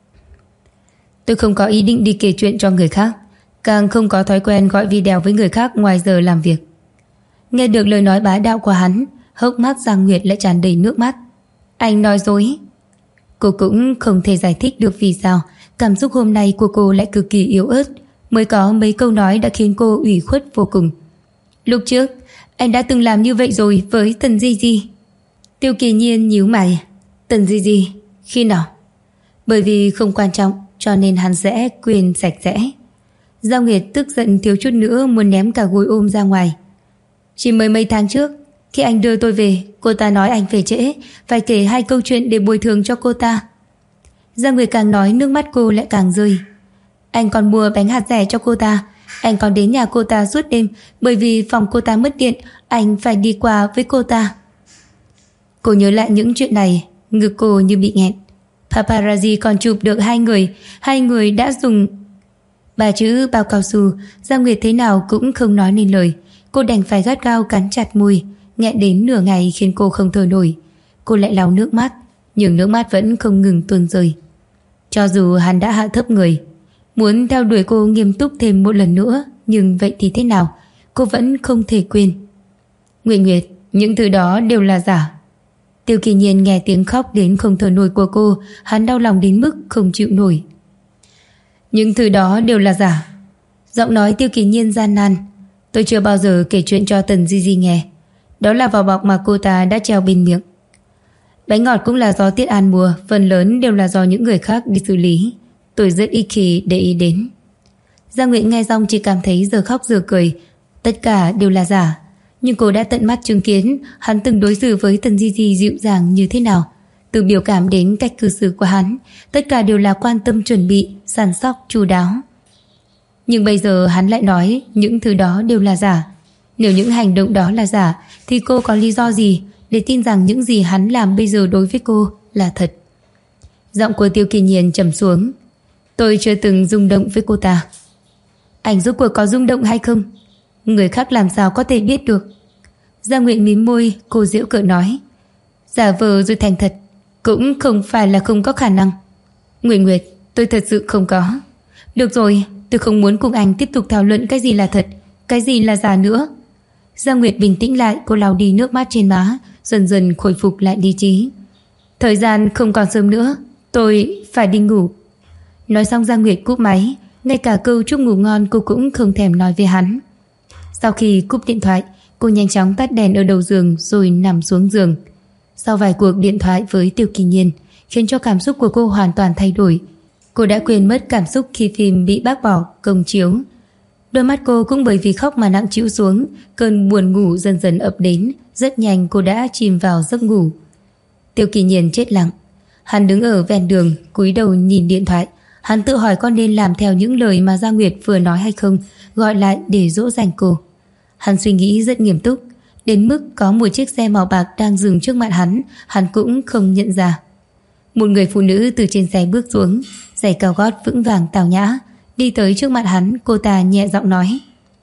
Tôi không có ý định đi kể chuyện cho người khác, càng không có thói quen gọi video với người khác ngoài giờ làm việc. Nghe được lời nói bá đạo của hắn, hốc mắt Giang Nguyệt lại tràn đầy nước mắt. Anh nói dối. Cô cũng không thể giải thích được vì sao cảm xúc hôm nay của cô lại cực kỳ yếu ớt. Mới có mấy câu nói đã khiến cô ủy khuất vô cùng. Lúc trước anh đã từng làm như vậy rồi với Tần Di Di. Tiêu Kỳ Nhiên nhíu mày. Tần Di Di? Khi nào? Bởi vì không quan trọng cho nên hắn sẽ quên sạch sẽ. Giao Nguyệt tức giận thiếu chút nữa muốn ném cả gối ôm ra ngoài. Chỉ mới mấy tháng trước, khi anh đưa tôi về, cô ta nói anh về trễ, phải kể 2 câu chuyện để bồi thường cho cô ta. Giang Nguyệt càng nói nước mắt cô lại càng rơi. Anh còn mua bánh hạt dẻ cho cô ta, anh còn đến nhà cô ta suốt đêm, bởi vì phòng cô ta mất điện, anh phải đi qua với cô ta. Cô nhớ lại những chuyện này, ngực cô như bị nghẹn. Paparazzi còn chụp được 2 người đã dùng 3 chữ bao cao su. Giang Nguyệt thế nào cũng không nói nên lời. Cô đành phải gắt gao cắn chặt môi, nghẹn đến nửa ngày khiến cô không thở nổi. Cô lại lau nước mắt, nhưng nước mắt vẫn không ngừng tuôn rơi. Cho dù hắn đã hạ thấp người, muốn theo đuổi cô nghiêm túc thêm một lần nữa, nhưng vậy thì thế nào? Cô vẫn không thể quên. Nguyệt Nguyệt, những thứ đó đều là giả. Tiêu Kỳ Nhiên nghe tiếng khóc đến không thở nổi của cô, hắn đau lòng đến mức không chịu nổi. Những thứ đó đều là giả. Giọng nói Tiêu Kỳ Nhiên gian nan. Tôi chưa bao giờ kể chuyện cho Tần Di Di nghe. Đó là vỏ bọc mà cô ta đã treo bên miệng. Bánh ngọt cũng là do Tiết An mua, phần lớn đều là do những người khác đi xử lý. Tôi rất ít khi để ý đến. Giang Nguyệt nghe xong chỉ cảm thấy giờ khóc giờ cười. Tất cả đều là giả. Nhưng cô đã tận mắt chứng kiến hắn từng đối xử với Tần Di Di dịu dàng như thế nào. Từ biểu cảm đến cách cư xử của hắn, tất cả đều là quan tâm chuẩn bị, săn sóc chu đáo. Nhưng bây giờ hắn lại nói những thứ đó đều là giả. Nếu những hành động đó là giả, thì cô có lý do gì để tin rằng những gì hắn làm bây giờ đối với cô là thật? Giọng của Tiêu Kỳ Nhiên trầm xuống. Tôi chưa từng rung động với cô ta. Anh rốt cuộc có rung động hay không? Người khác làm sao có thể biết được? Giang Nguyệt mím môi, cô giễu cợt nói. Giả vờ rồi thành thật cũng không phải là không có khả năng. Nguyệt Nguyệt, tôi thật sự không có. Được rồi, tôi không muốn cùng anh tiếp tục thảo luận cái gì là thật, cái gì là giả nữa. Giang Nguyệt bình tĩnh lại, cô lau đi nước mắt trên má, dần dần khôi phục lại lý trí. Thời gian không còn sớm nữa, tôi phải đi ngủ. Nói xong Giang Nguyệt cúp máy, ngay cả câu chúc ngủ ngon cô cũng không thèm nói với hắn. Sau khi cúp điện thoại, cô nhanh chóng tắt đèn ở đầu giường rồi nằm xuống giường. Sau vài cuộc điện thoại với Tiêu Kỳ Nhiên, khiến cho cảm xúc của cô hoàn toàn thay đổi. Cô đã quên mất cảm xúc khi phim bị bác bỏ công chiếu. Đôi mắt cô cũng bởi vì khóc mà nặng trĩu xuống, cơn buồn ngủ dần dần ập đến, rất nhanh cô đã chìm vào giấc ngủ. Tiêu Kỳ Nhiên chết lặng. Hắn đứng ở ven đường, cúi đầu nhìn điện thoại. Hắn tự hỏi có nên làm theo những lời mà Giang Nguyệt vừa nói hay không, gọi lại để dỗ dành cô. Hắn suy nghĩ rất nghiêm túc, đến mức có một chiếc xe màu bạc đang dừng trước mặt hắn cũng không nhận ra. Một người phụ nữ từ trên xe bước xuống, giày cao gót vững vàng tào nhã, đi tới trước mặt hắn. Cô ta nhẹ giọng nói: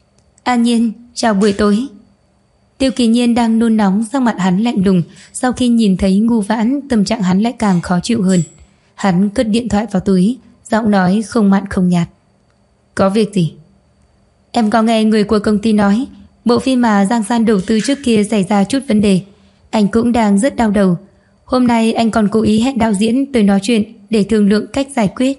An Nhiên, chào buổi tối. Tiêu Kỳ Nhiên đang nôn nóng, sắc mặt hắn lạnh lùng. Sau khi nhìn thấy Ngô Vãn, tâm trạng hắn lại càng khó chịu hơn. Hắn cất điện thoại vào túi, giọng nói không mặn không nhạt: Có việc gì? Em có nghe người của công ty nói bộ phim mà Giang San đầu tư trước kia xảy ra chút vấn đề. Anh cũng đang rất đau đầu. Hôm nay anh còn cố ý hẹn đạo diễn tới nói chuyện để thương lượng cách giải quyết.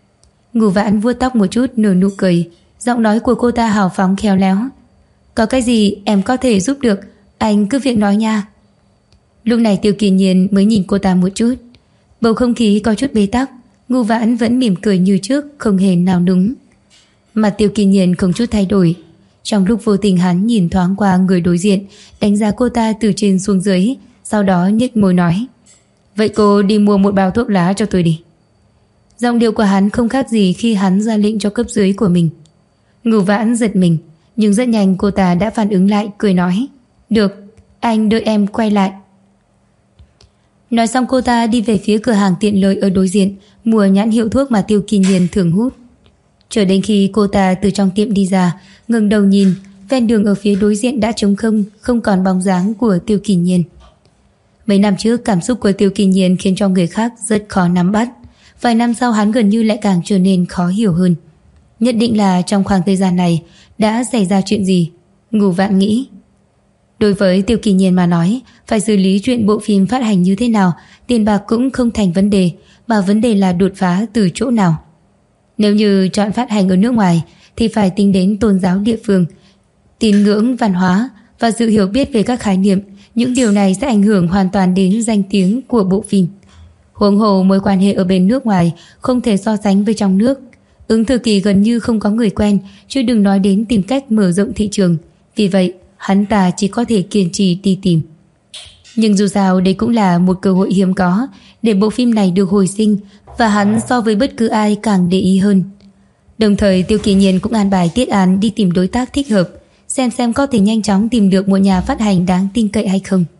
Ngô Vãn vuốt tóc một chút, nở nụ cười. Giọng nói của cô ta hào phóng khéo léo: Có cái gì em có thể giúp được, anh cứ việc nói nha. Lúc này Tiêu Kỳ Nhiên mới nhìn cô ta một chút. Bầu không khí có chút bế tắc. Ngô Vãn vẫn mỉm cười như trước, không hề nào núng. Mặt Tiêu Kỳ Nhiên không chút thay đổi. Trong lúc vô tình hắn nhìn thoáng qua người đối diện, đánh giá cô ta từ trên xuống dưới, sau đó nhếch môi nói: "Vậy cô đi mua một bao thuốc lá cho tôi đi." Giọng điệu của hắn không khác gì khi hắn ra lệnh cho cấp dưới của mình. Ngô Vãn giật mình, nhưng rất nhanh cô ta đã phản ứng lại, cười nói: "Được, anh đợi em quay lại." Nói xong cô ta đi về phía cửa hàng tiện lợi ở đối diện, mua nhãn hiệu thuốc mà Tiêu Kỳ Nhiên thường hút. Chờ đến khi cô ta từ trong tiệm đi ra, ngẩng đầu nhìn, ven đường ở phía đối diện đã trống không, không còn bóng dáng của Tiêu Kỳ Nhiên. Mấy năm trước, cảm xúc của Tiêu Kỳ Nhiên khiến cho người khác rất khó nắm bắt. Vài năm sau hắn gần như lại càng trở nên khó hiểu hơn. Nhất định là trong khoảng thời gian này đã xảy ra chuyện gì, Ngô Vãn nghĩ. Đối với Tiêu Kỳ Nhiên mà nói, phải xử lý chuyện bộ phim phát hành như thế nào, tiền bạc cũng không thành vấn đề, mà vấn đề là đột phá từ chỗ nào. Nếu như chọn phát hành ở nước ngoài thì phải tính đến tôn giáo địa phương, tín ngưỡng, văn hóa và sự hiểu biết về các khái niệm. Những điều này sẽ ảnh hưởng hoàn toàn đến danh tiếng của bộ phim. Huống hồ mối quan hệ ở bên nước ngoài không thể so sánh với trong nước. Ứng Thư Kỳ gần như không có người quen, chứ đừng nói đến tìm cách mở rộng thị trường. Vì vậy hắn ta chỉ có thể kiên trì đi tìm. Nhưng dù sao đây cũng là một cơ hội hiếm có để bộ phim này được hồi sinh, và hắn so với bất cứ ai càng để ý hơn. Đồng thời Tiêu Kỳ Nhiên cũng an bài Tiết Án đi tìm đối tác thích hợp, xem có thể nhanh chóng tìm được một nhà phát hành đáng tin cậy hay không.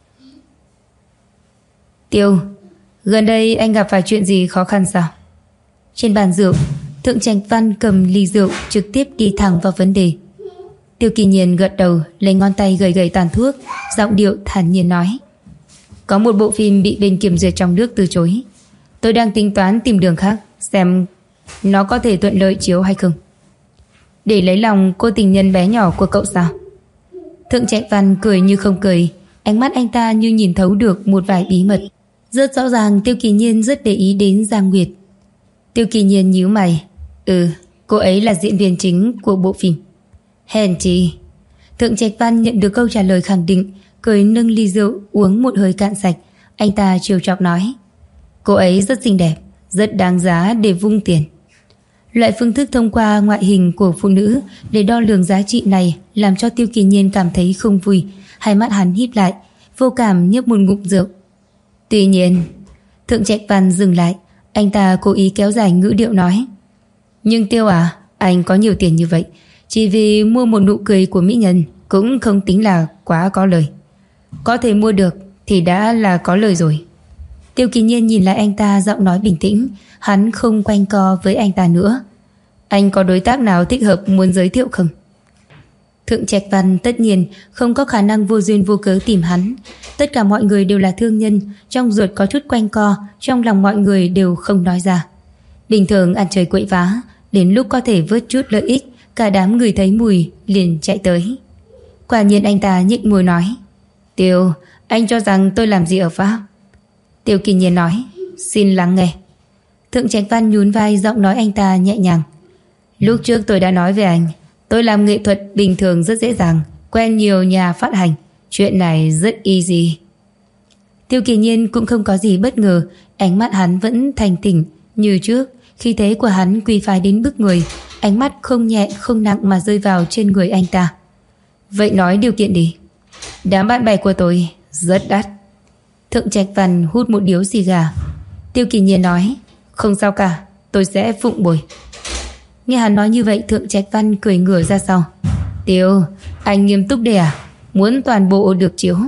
"Tiêu, gần đây anh gặp phải chuyện gì khó khăn sao?" Trên bàn rượu, Thượng Trạch Văn cầm ly rượu trực tiếp đi thẳng vào vấn đề. Tiêu Kỳ Nhiên gật đầu, lấy ngón tay gầy gầy tàn thuốc, giọng điệu thản nhiên nói: "Có một bộ phim bị bên kiểm duyệt trong nước từ chối. Tôi đang tính toán tìm đường khác, xem nó có thể thuận lợi chiếu hay không." "Để lấy lòng cô tình nhân bé nhỏ của cậu sao?" Thượng Trạch Văn cười như không cười, ánh mắt anh ta như nhìn thấu được một vài bí mật. Rất rõ ràng Tiêu Kỳ Nhiên rất để ý đến Giang Nguyệt. Tiêu Kỳ Nhiên nhíu mày: "Cô ấy là diễn viên chính của bộ phim." "Hèn chi." Thượng Trạch Văn nhận được câu trả lời khẳng định, cười nâng ly rượu uống một hơi cạn sạch. Anh ta trêu chọc nói: "Cô ấy rất xinh đẹp, rất đáng giá để vung tiền." Loại phương thức thông qua ngoại hình của phụ nữ để đo lường giá trị này làm cho Tiêu Kỳ Nhiên cảm thấy không vui. Hai mắt hắn híp lại, vô cảm nhấp một ngụm rượu. "Tuy nhiên..." Thượng Trạch Văn dừng lại, anh ta cố ý kéo dài ngữ điệu nói: "Nhưng Tiêu à, anh có nhiều tiền như vậy, chỉ vì mua một nụ cười của mỹ nhân cũng không tính là quá có lời. Có thể mua được thì đã là có lời rồi." Tiêu Kỳ Nhiên nhìn lại anh ta, giọng nói bình tĩnh. Hắn không quanh co với anh ta nữa. "Anh có đối tác nào thích hợp muốn giới thiệu không?" Thượng Trạch Văn tất nhiên không có khả năng vô duyên vô cớ tìm hắn. Tất cả mọi người đều là thương nhân, trong ruột có chút quanh co, trong lòng mọi người đều không nói ra. Bình thường ăn chơi quậy phá, đến lúc có thể vớt chút lợi ích, cả đám người thấy mùi liền chạy tới. Quả nhiên anh ta nhếch môi nói: "Tiêu, anh cho rằng tôi làm gì ở Pháp?" Tiêu Kỳ Nhiên nói: "Xin lắng nghe." Thượng Trạch Văn nhún vai, giọng nói anh ta nhẹ nhàng: "Lúc trước tôi đã nói với anh, tôi làm nghệ thuật bình thường rất dễ dàng, quen nhiều nhà phát hành, chuyện này rất easy." Tiêu Kỳ Nhiên cũng không có gì bất ngờ, ánh mắt hắn vẫn thành tỉnh như trước. Khí thế của hắn quy phái đến bức người, ánh mắt không nhẹ không nặng mà rơi vào trên người anh ta. "Vậy nói điều kiện đi." "Đám bạn bè của tôi rất đắt." Thượng Trạch Văn hút một điếu xì gà. Tiêu Kỳ Nhiên nói: "Không sao cả, tôi sẽ phụng bồi." Nghe hắn nói như vậy, Thượng Trạch Văn cười ngửa ra sau: "Tiêu, anh nghiêm túc đây à? Muốn toàn bộ được chiếu?"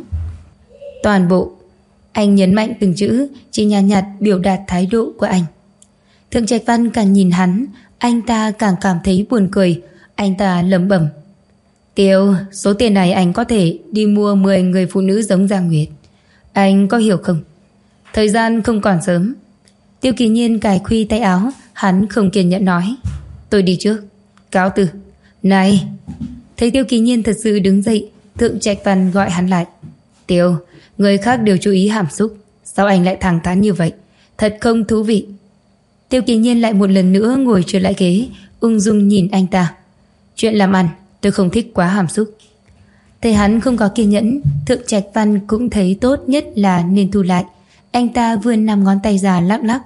"Toàn bộ." Anh nhấn mạnh từng chữ, chỉ nhàn nhạt biểu đạt thái độ của anh. Thượng Trạch Văn càng nhìn hắn, anh ta càng cảm thấy buồn cười. Anh ta lẩm bẩm: "Tiêu, số tiền này anh có thể đi mua 10 người phụ nữ giống Giang Nguyệt. Anh có hiểu không? Thời gian không còn sớm." Tiêu Kỳ Nhiên cài khuy tay áo, hắn không kiên nhẫn nói: "Tôi đi trước, cáo từ." "Này!" Thấy Tiêu Kỳ Nhiên thật sự đứng dậy, Thượng Trạch Văn gọi hắn lại: "Tiêu, người khác đều chú ý hàm xúc, sao anh lại thẳng thắn như vậy? Thật không thú vị." Tiêu Kỳ Nhiên lại một lần nữa ngồi trở lại ghế, ung dung nhìn anh ta: "Chuyện làm ăn tôi không thích quá hàm xúc." Thấy hắn không có kiên nhẫn, Thượng Trạch Văn cũng thấy tốt nhất là nên thu lại. Anh ta vươn 5 ngón tay ra lắc lắc.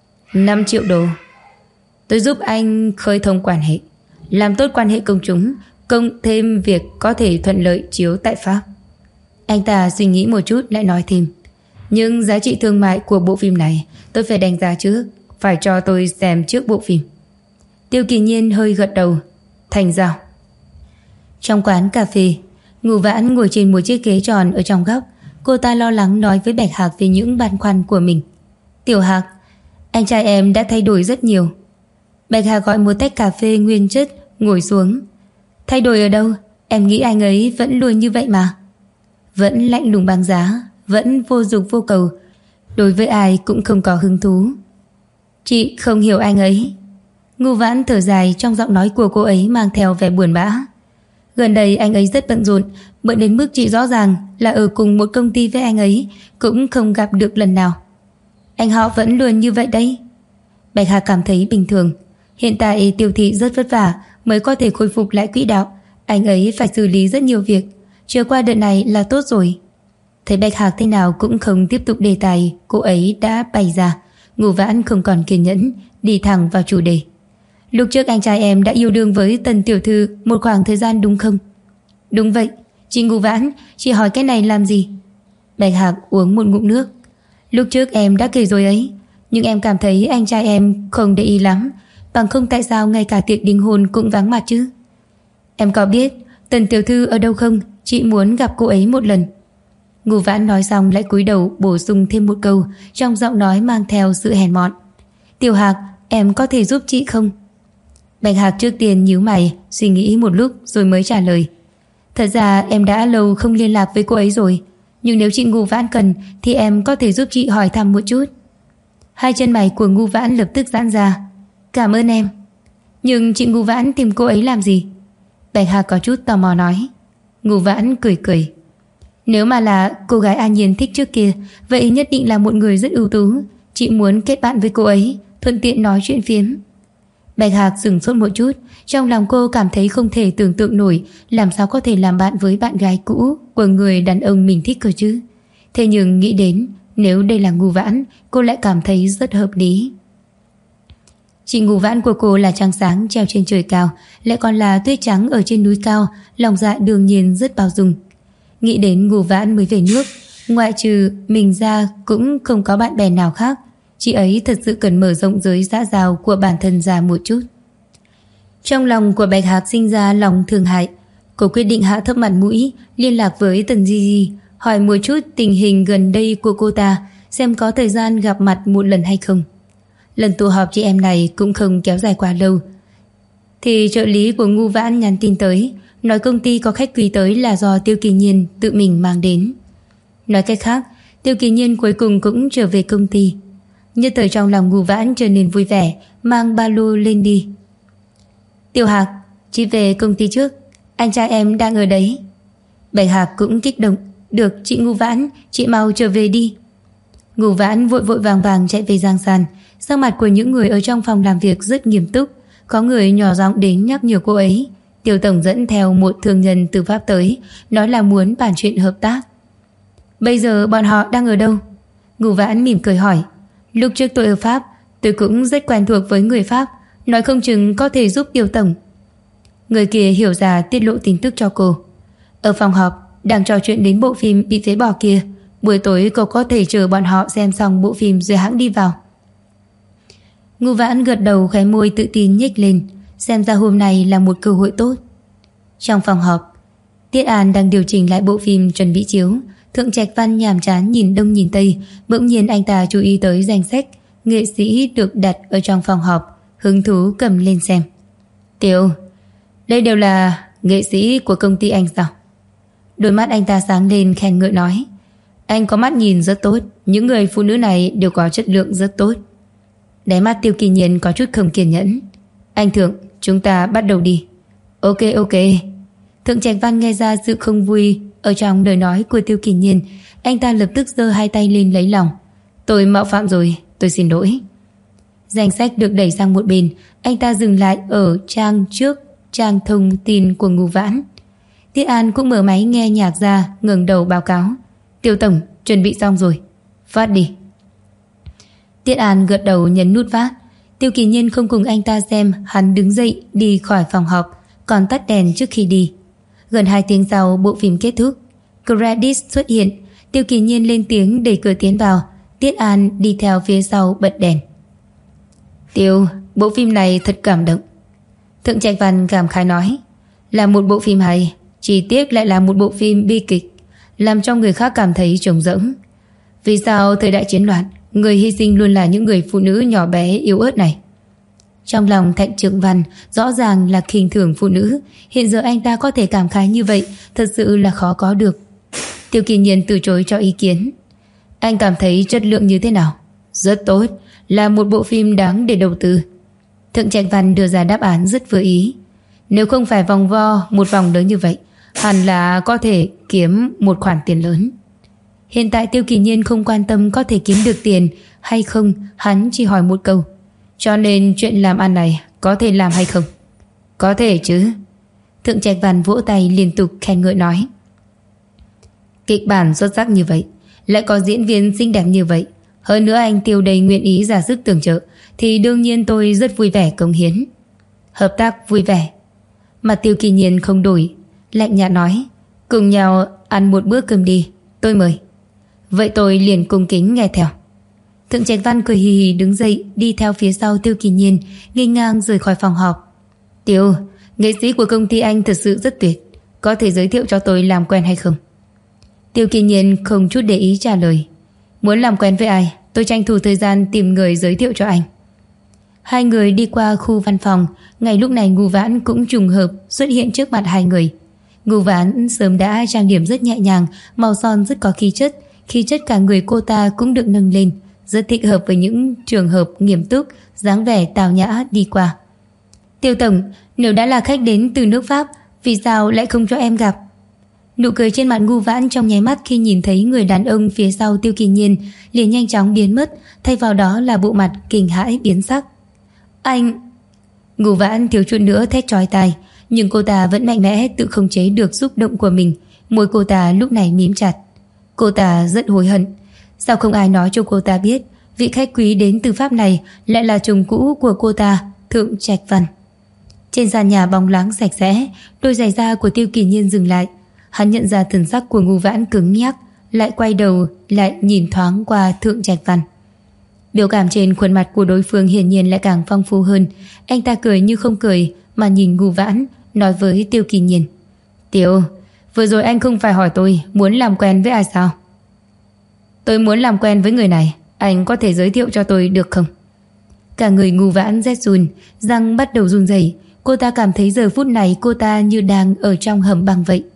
5 triệu đô. Tôi giúp anh khơi thông quan hệ, làm tốt quan hệ công chúng, cộng thêm việc có thể thuận lợi chiếu tại Pháp. Anh ta suy nghĩ một chút lại nói thêm, nhưng giá trị thương mại của bộ phim này tôi phải đánh giá trước, phải cho tôi xem trước bộ phim. Tiêu Kỳ Nhiên hơi gật đầu. Thành giao. Trong quán cà phê, Ngô Vãn ngồi trên một chiếc ghế tròn ở trong góc. Cô ta lo lắng nói với Bạch Hạc về những băn khoăn của mình. Tiểu Hạc, anh trai em đã thay đổi rất nhiều. Bạch Hạc gọi một tách cà phê nguyên chất, ngồi xuống. Thay đổi ở đâu? Em nghĩ anh ấy vẫn luôn như vậy mà. Vẫn lạnh lùng băng giá, vẫn vô dụng vô cầu, đối với ai cũng không có hứng thú. Chị không hiểu anh ấy. Ngô Vãn thở dài, trong giọng nói của cô ấy mang theo vẻ buồn bã. Gần đây anh ấy rất bận rộn, bận đến mức chị rõ ràng là ở cùng một công ty với anh ấy cũng không gặp được lần nào. Anh họ vẫn luôn như vậy đấy. Bạch Hà cảm thấy bình thường. Hiện tại Tiêu thị rất vất vả mới có thể khôi phục lại quỹ đạo. Anh ấy phải xử lý rất nhiều việc, chưa qua đợt này là tốt rồi. Thấy Bạch Hạc thế nào cũng không tiếp tục đề tài cô ấy đã bày ra, Ngô Vãn không còn kiên nhẫn, đi thẳng vào chủ đề. Lúc trước anh trai em đã yêu đương với Tần tiểu thư một khoảng thời gian đúng không? Đúng vậy. Chị Ngô Vãn, chị hỏi cái này làm gì? Bạch Hạc uống một ngụm nước. Lúc trước em đã kể rồi ấy, nhưng em cảm thấy anh trai em không để ý lắm, bằng không tại sao ngay cả tiệc đính hôn cũng vắng mặt chứ? Em có biết Tần tiểu thư ở đâu không? Chị muốn gặp cô ấy một lần. Ngô Vãn nói xong lại cúi đầu bổ sung thêm một câu, trong giọng nói mang theo sự hèn mọn. Tiểu Hạc, em có thể giúp chị không? Bạch Hạc trước tiên nhíu mày, suy nghĩ một lúc rồi mới trả lời. Thật ra em đã lâu không liên lạc với cô ấy rồi, nhưng nếu chị Ngô Vãn cần thì em có thể giúp chị hỏi thăm một chút. Hai chân mày của Ngô Vãn lập tức giãn ra. Cảm ơn em. Nhưng chị Ngô Vãn tìm cô ấy làm gì? Bạch Hạc có chút tò mò nói. Ngô Vãn cười cười. Nếu mà là cô gái An Nhiên thích trước kia, vậy nhất định là một người rất ưu tú. Chị muốn kết bạn với cô ấy, thuận tiện nói chuyện phiếm. Bạch Hạc dừng sốt một chút, trong lòng cô cảm thấy không thể tưởng tượng nổi làm sao có thể làm bạn với bạn gái cũ của người đàn ông mình thích cơ chứ. Thế nhưng nghĩ đến nếu đây là Ngô Vãn, cô lại cảm thấy rất hợp lý. Chị Ngô Vãn của cô là trăng sáng treo trên trời cao, lại còn là tuyết trắng ở trên núi cao, lòng dạ đương nhiên rất bao dung. Nghĩ đến Ngô Vãn mới về nước, ngoại trừ mình ra cũng không có bạn bè nào khác. Chị ấy thật sự cần mở rộng giới xã giao của bản thân ra một chút. Trong lòng của Bạch Hạc sinh ra lòng thương hại. Cô quyết định hạ thấp mặt mũi, liên lạc với Tần Di Di, hỏi một chút tình hình gần đây của cô ta, xem có thời gian gặp mặt một lần hay không. Lần tụ họp chị em này cũng không kéo dài quá lâu, thì trợ lý của Ngô Vãn nhắn tin tới, nói công ty có khách quý tới là do Tiêu Kỳ Nhiên tự mình mang đến. Nói cách khác, Tiêu Kỳ Nhiên cuối cùng cũng trở về công ty. Nhất thời trong lòng Ngô Vãn trở nên vui vẻ, mang ba lô lên đi. Tiểu Hạc, chị về công ty trước, anh trai em đang ở đấy. Bạch Hạc cũng kích động. Được chị Ngô Vãn, chị mau trở về đi. Ngô Vãn vội vội vàng vàng chạy về Giang San. Sắc mặt của những người ở trong phòng làm việc rất nghiêm túc. Có người nhỏ giọng đến nhắc nhở cô ấy. Tiêu tổng dẫn theo một thương nhân từ Pháp tới, nói là muốn bàn chuyện hợp tác. Bây giờ bọn họ đang ở đâu? Ngô Vãn mỉm cười hỏi. Lúc trước tôi ở Pháp, tôi cũng rất quen thuộc với người Pháp, nói không chừng có thể giúp Tiêu tổng. Người kia hiểu ra tiết lộ tin tức cho cô. Ở phòng họp đang trò chuyện đến bộ phim bị phế bỏ kia, buổi tối cô có thể chờ bọn họ xem xong bộ phim rồi hãng đi vào. Ngô Vãn gật đầu, khóe môi tự tin nhếch lên, xem ra hôm nay là một cơ hội tốt. Trong phòng họp, Tiết An đang điều chỉnh lại bộ phim chuẩn bị chiếu. Thượng Trạch Văn nhàm chán nhìn đông nhìn tây, bỗng nhiên anh ta chú ý tới danh sách nghệ sĩ được đặt ở trong phòng họp, hứng thú cầm lên xem. Tiêu, đây đều là nghệ sĩ của công ty anh sao? Đôi mắt anh ta sáng lên khen ngợi nói. Anh có mắt nhìn rất tốt, những người phụ nữ này đều có chất lượng rất tốt. Đáy mắt Tiêu Kỳ Nhiên có chút không kiên nhẫn. Anh Thượng, chúng ta bắt đầu đi. Ok. Thượng Trạch Văn nghe ra sự không vui ở trong lời nói của Tiêu Kỳ Nhiên. Anh ta lập tức giơ hai tay lên lấy lòng. Tôi mạo phạm rồi, tôi xin lỗi. Danh sách được đẩy sang một bên. Anh ta dừng lại ở trang trước, trang thông tin của Ngô Vãn. Tiết An cũng mở máy nghe nhạc ra, ngẩng đầu báo cáo. Tiêu tổng, chuẩn bị xong rồi. Phát đi. Tiết An gật đầu nhấn nút phát. Tiêu Kỳ Nhiên không cùng anh ta xem, hắn đứng dậy đi khỏi phòng họp, còn tắt đèn trước khi đi. Gần 2 tiếng sau, bộ phim kết thúc. Credits xuất hiện, Tiêu Kỳ Nhiên lên tiếng đẩy cửa tiến vào. Tiết An đi theo phía sau bật đèn. Tiêu, bộ phim này thật cảm động. Thượng Trạch Văn cảm khái nói. Là một bộ phim hay, chỉ tiếc lại là một bộ phim bi kịch, làm cho người khác cảm thấy trống rỗng. Vì sao thời đại chiến loạn, người hy sinh luôn là những người phụ nữ nhỏ bé yếu ớt này? Trong lòng Thạnh Trượng Văn rõ ràng là khinh thường phụ nữ. Hiện giờ anh ta có thể cảm khái như vậy, thật sự là khó có được. Tiêu Kỳ Nhiên từ chối cho ý kiến. Anh cảm thấy chất lượng như thế nào? Rất tốt, là một bộ phim đáng để đầu tư. Thượng Trạch Văn đưa ra đáp án rất vừa ý. Nếu không phải vòng vo một vòng lớn như vậy, hẳn là có thể kiếm một khoản tiền lớn. Hiện tại Tiêu Kỳ Nhiên không quan tâm có thể kiếm được tiền hay không, hắn chỉ hỏi một câu. Cho nên chuyện làm ăn này có thể làm hay không? Có thể chứ. Thượng Trạch Văn vỗ tay liên tục khen ngợi nói. Kịch bản xuất sắc như vậy, lại có diễn viên xinh đẹp như vậy, hơn nữa anh Tiêu đầy nguyện ý ra sức tường trợ, thì đương nhiên tôi rất vui vẻ cống hiến. Hợp tác vui vẻ. Mà Tiêu Kỳ Nhiên không đổi, lạnh nhạt nói. Cùng nhau ăn một bữa cơm đi, tôi mời. Vậy tôi liền cung kính nghe theo. Thượng Trạch Văn cười hì hì đứng dậy đi theo phía sau Tiêu Kỳ Nhiên, nghênh ngang rời khỏi phòng họp. Tiêu, nghệ sĩ của công ty anh thật sự rất tuyệt, có thể giới thiệu cho tôi làm quen hay không? Tiêu Kỳ Nhiên không chút để ý trả lời. Muốn làm quen với ai, tôi tranh thủ thời gian tìm người giới thiệu cho anh. Hai người đi qua khu văn phòng. Ngay lúc này Ngô Vãn cũng trùng hợp xuất hiện trước mặt hai người. Ngô Vãn sớm đã trang điểm rất nhẹ nhàng, màu son rất có khí chất cả người cô ta cũng được nâng lên, rất thích hợp với những trường hợp nghiêm túc, dáng vẻ tào nhã đi qua. Tiêu tổng, nếu đã là khách đến từ nước Pháp, vì sao lại không cho em gặp? Nụ cười trên mặt Ngô Vãn trong nháy mắt khi nhìn thấy người đàn ông phía sau Tiêu Kỳ Nhiên liền nhanh chóng biến mất, thay vào đó là bộ mặt kinh hãi biến sắc. Anh... Ngô Vãn thiếu chút nữa thét chói tai, nhưng cô ta vẫn mạnh mẽ tự khống chế được xúc động của mình. Môi cô ta lúc này mím chặt. Cô ta rất hối hận. Sao không ai nói cho cô ta biết vị khách quý đến từ Pháp này lại là chồng cũ của cô ta, Thượng Trạch Văn. Trên sàn nhà bóng loáng sạch sẽ, đôi giày da của Tiêu Kỳ Nhiên dừng lại. Hắn nhận ra thần sắc của Ngô Vãn cứng nhắc, lại quay đầu lại nhìn thoáng qua Thượng Trạch Văn. Biểu cảm trên khuôn mặt của đối phương hiển nhiên lại càng phong phú hơn. Anh ta cười như không cười mà nhìn Ngô Vãn, nói với Tiêu Kỳ Nhiên. Tiêu, vừa rồi anh không phải hỏi tôi muốn làm quen với ai sao? Tôi muốn làm quen với người này, anh có thể giới thiệu cho tôi được không? Cả người Ngô Vãn rét run, răng bắt đầu run rẩy. Cô ta cảm thấy giờ phút này cô ta như đang ở trong hầm băng vậy.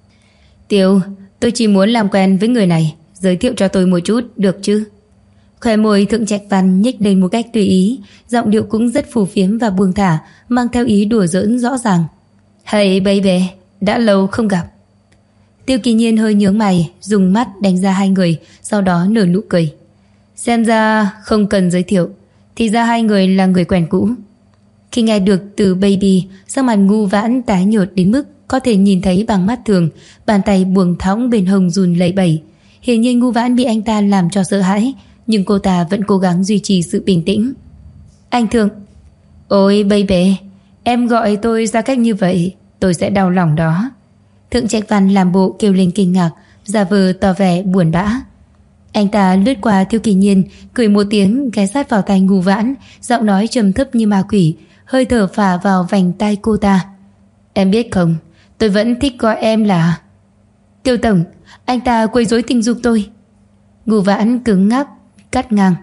Tiêu, tôi chỉ muốn làm quen với người này, giới thiệu cho tôi một chút được chứ? Khóe môi Thượng Trạch Văn nhếch lên một cách tùy ý, giọng điệu cũng rất phù phiếm và buông thả, mang theo ý đùa giỡn rõ ràng. Hey baby, đã lâu không gặp. Tiêu Kỳ Nhiên hơi nhướng mày, dùng mắt đánh ra hai người, sau đó nở nụ cười. Xem ra không cần giới thiệu, thì ra hai người là người quen cũ. Khi nghe được từ baby, sắc mặt Ngô Vãn tái nhợt đến mức có thể nhìn thấy bằng mắt thường, bàn tay buông thõng bên hông run lẩy bẩy. Hiển nhiên Ngô Vãn bị anh ta làm cho sợ hãi, nhưng cô ta vẫn cố gắng duy trì sự bình tĩnh. Anh Thượng. Ôi baby, em gọi tôi ra cách như vậy, tôi sẽ đau lòng đó. Thượng Trạch Văn làm bộ kêu lên kinh ngạc, giả vờ tỏ vẻ buồn bã. Anh ta lướt qua Tiêu Kỳ Nhiên, cười một tiếng ghé sát vào tai Ngô Vãn, giọng nói trầm thấp như ma quỷ, hơi thở phả vào vành tai cô ta. Em biết không, tôi vẫn thích gọi em là... Tiêu tổng, anh ta quấy rối tình dục tôi. Ngô Vãn cứng ngắc, cắt ngang.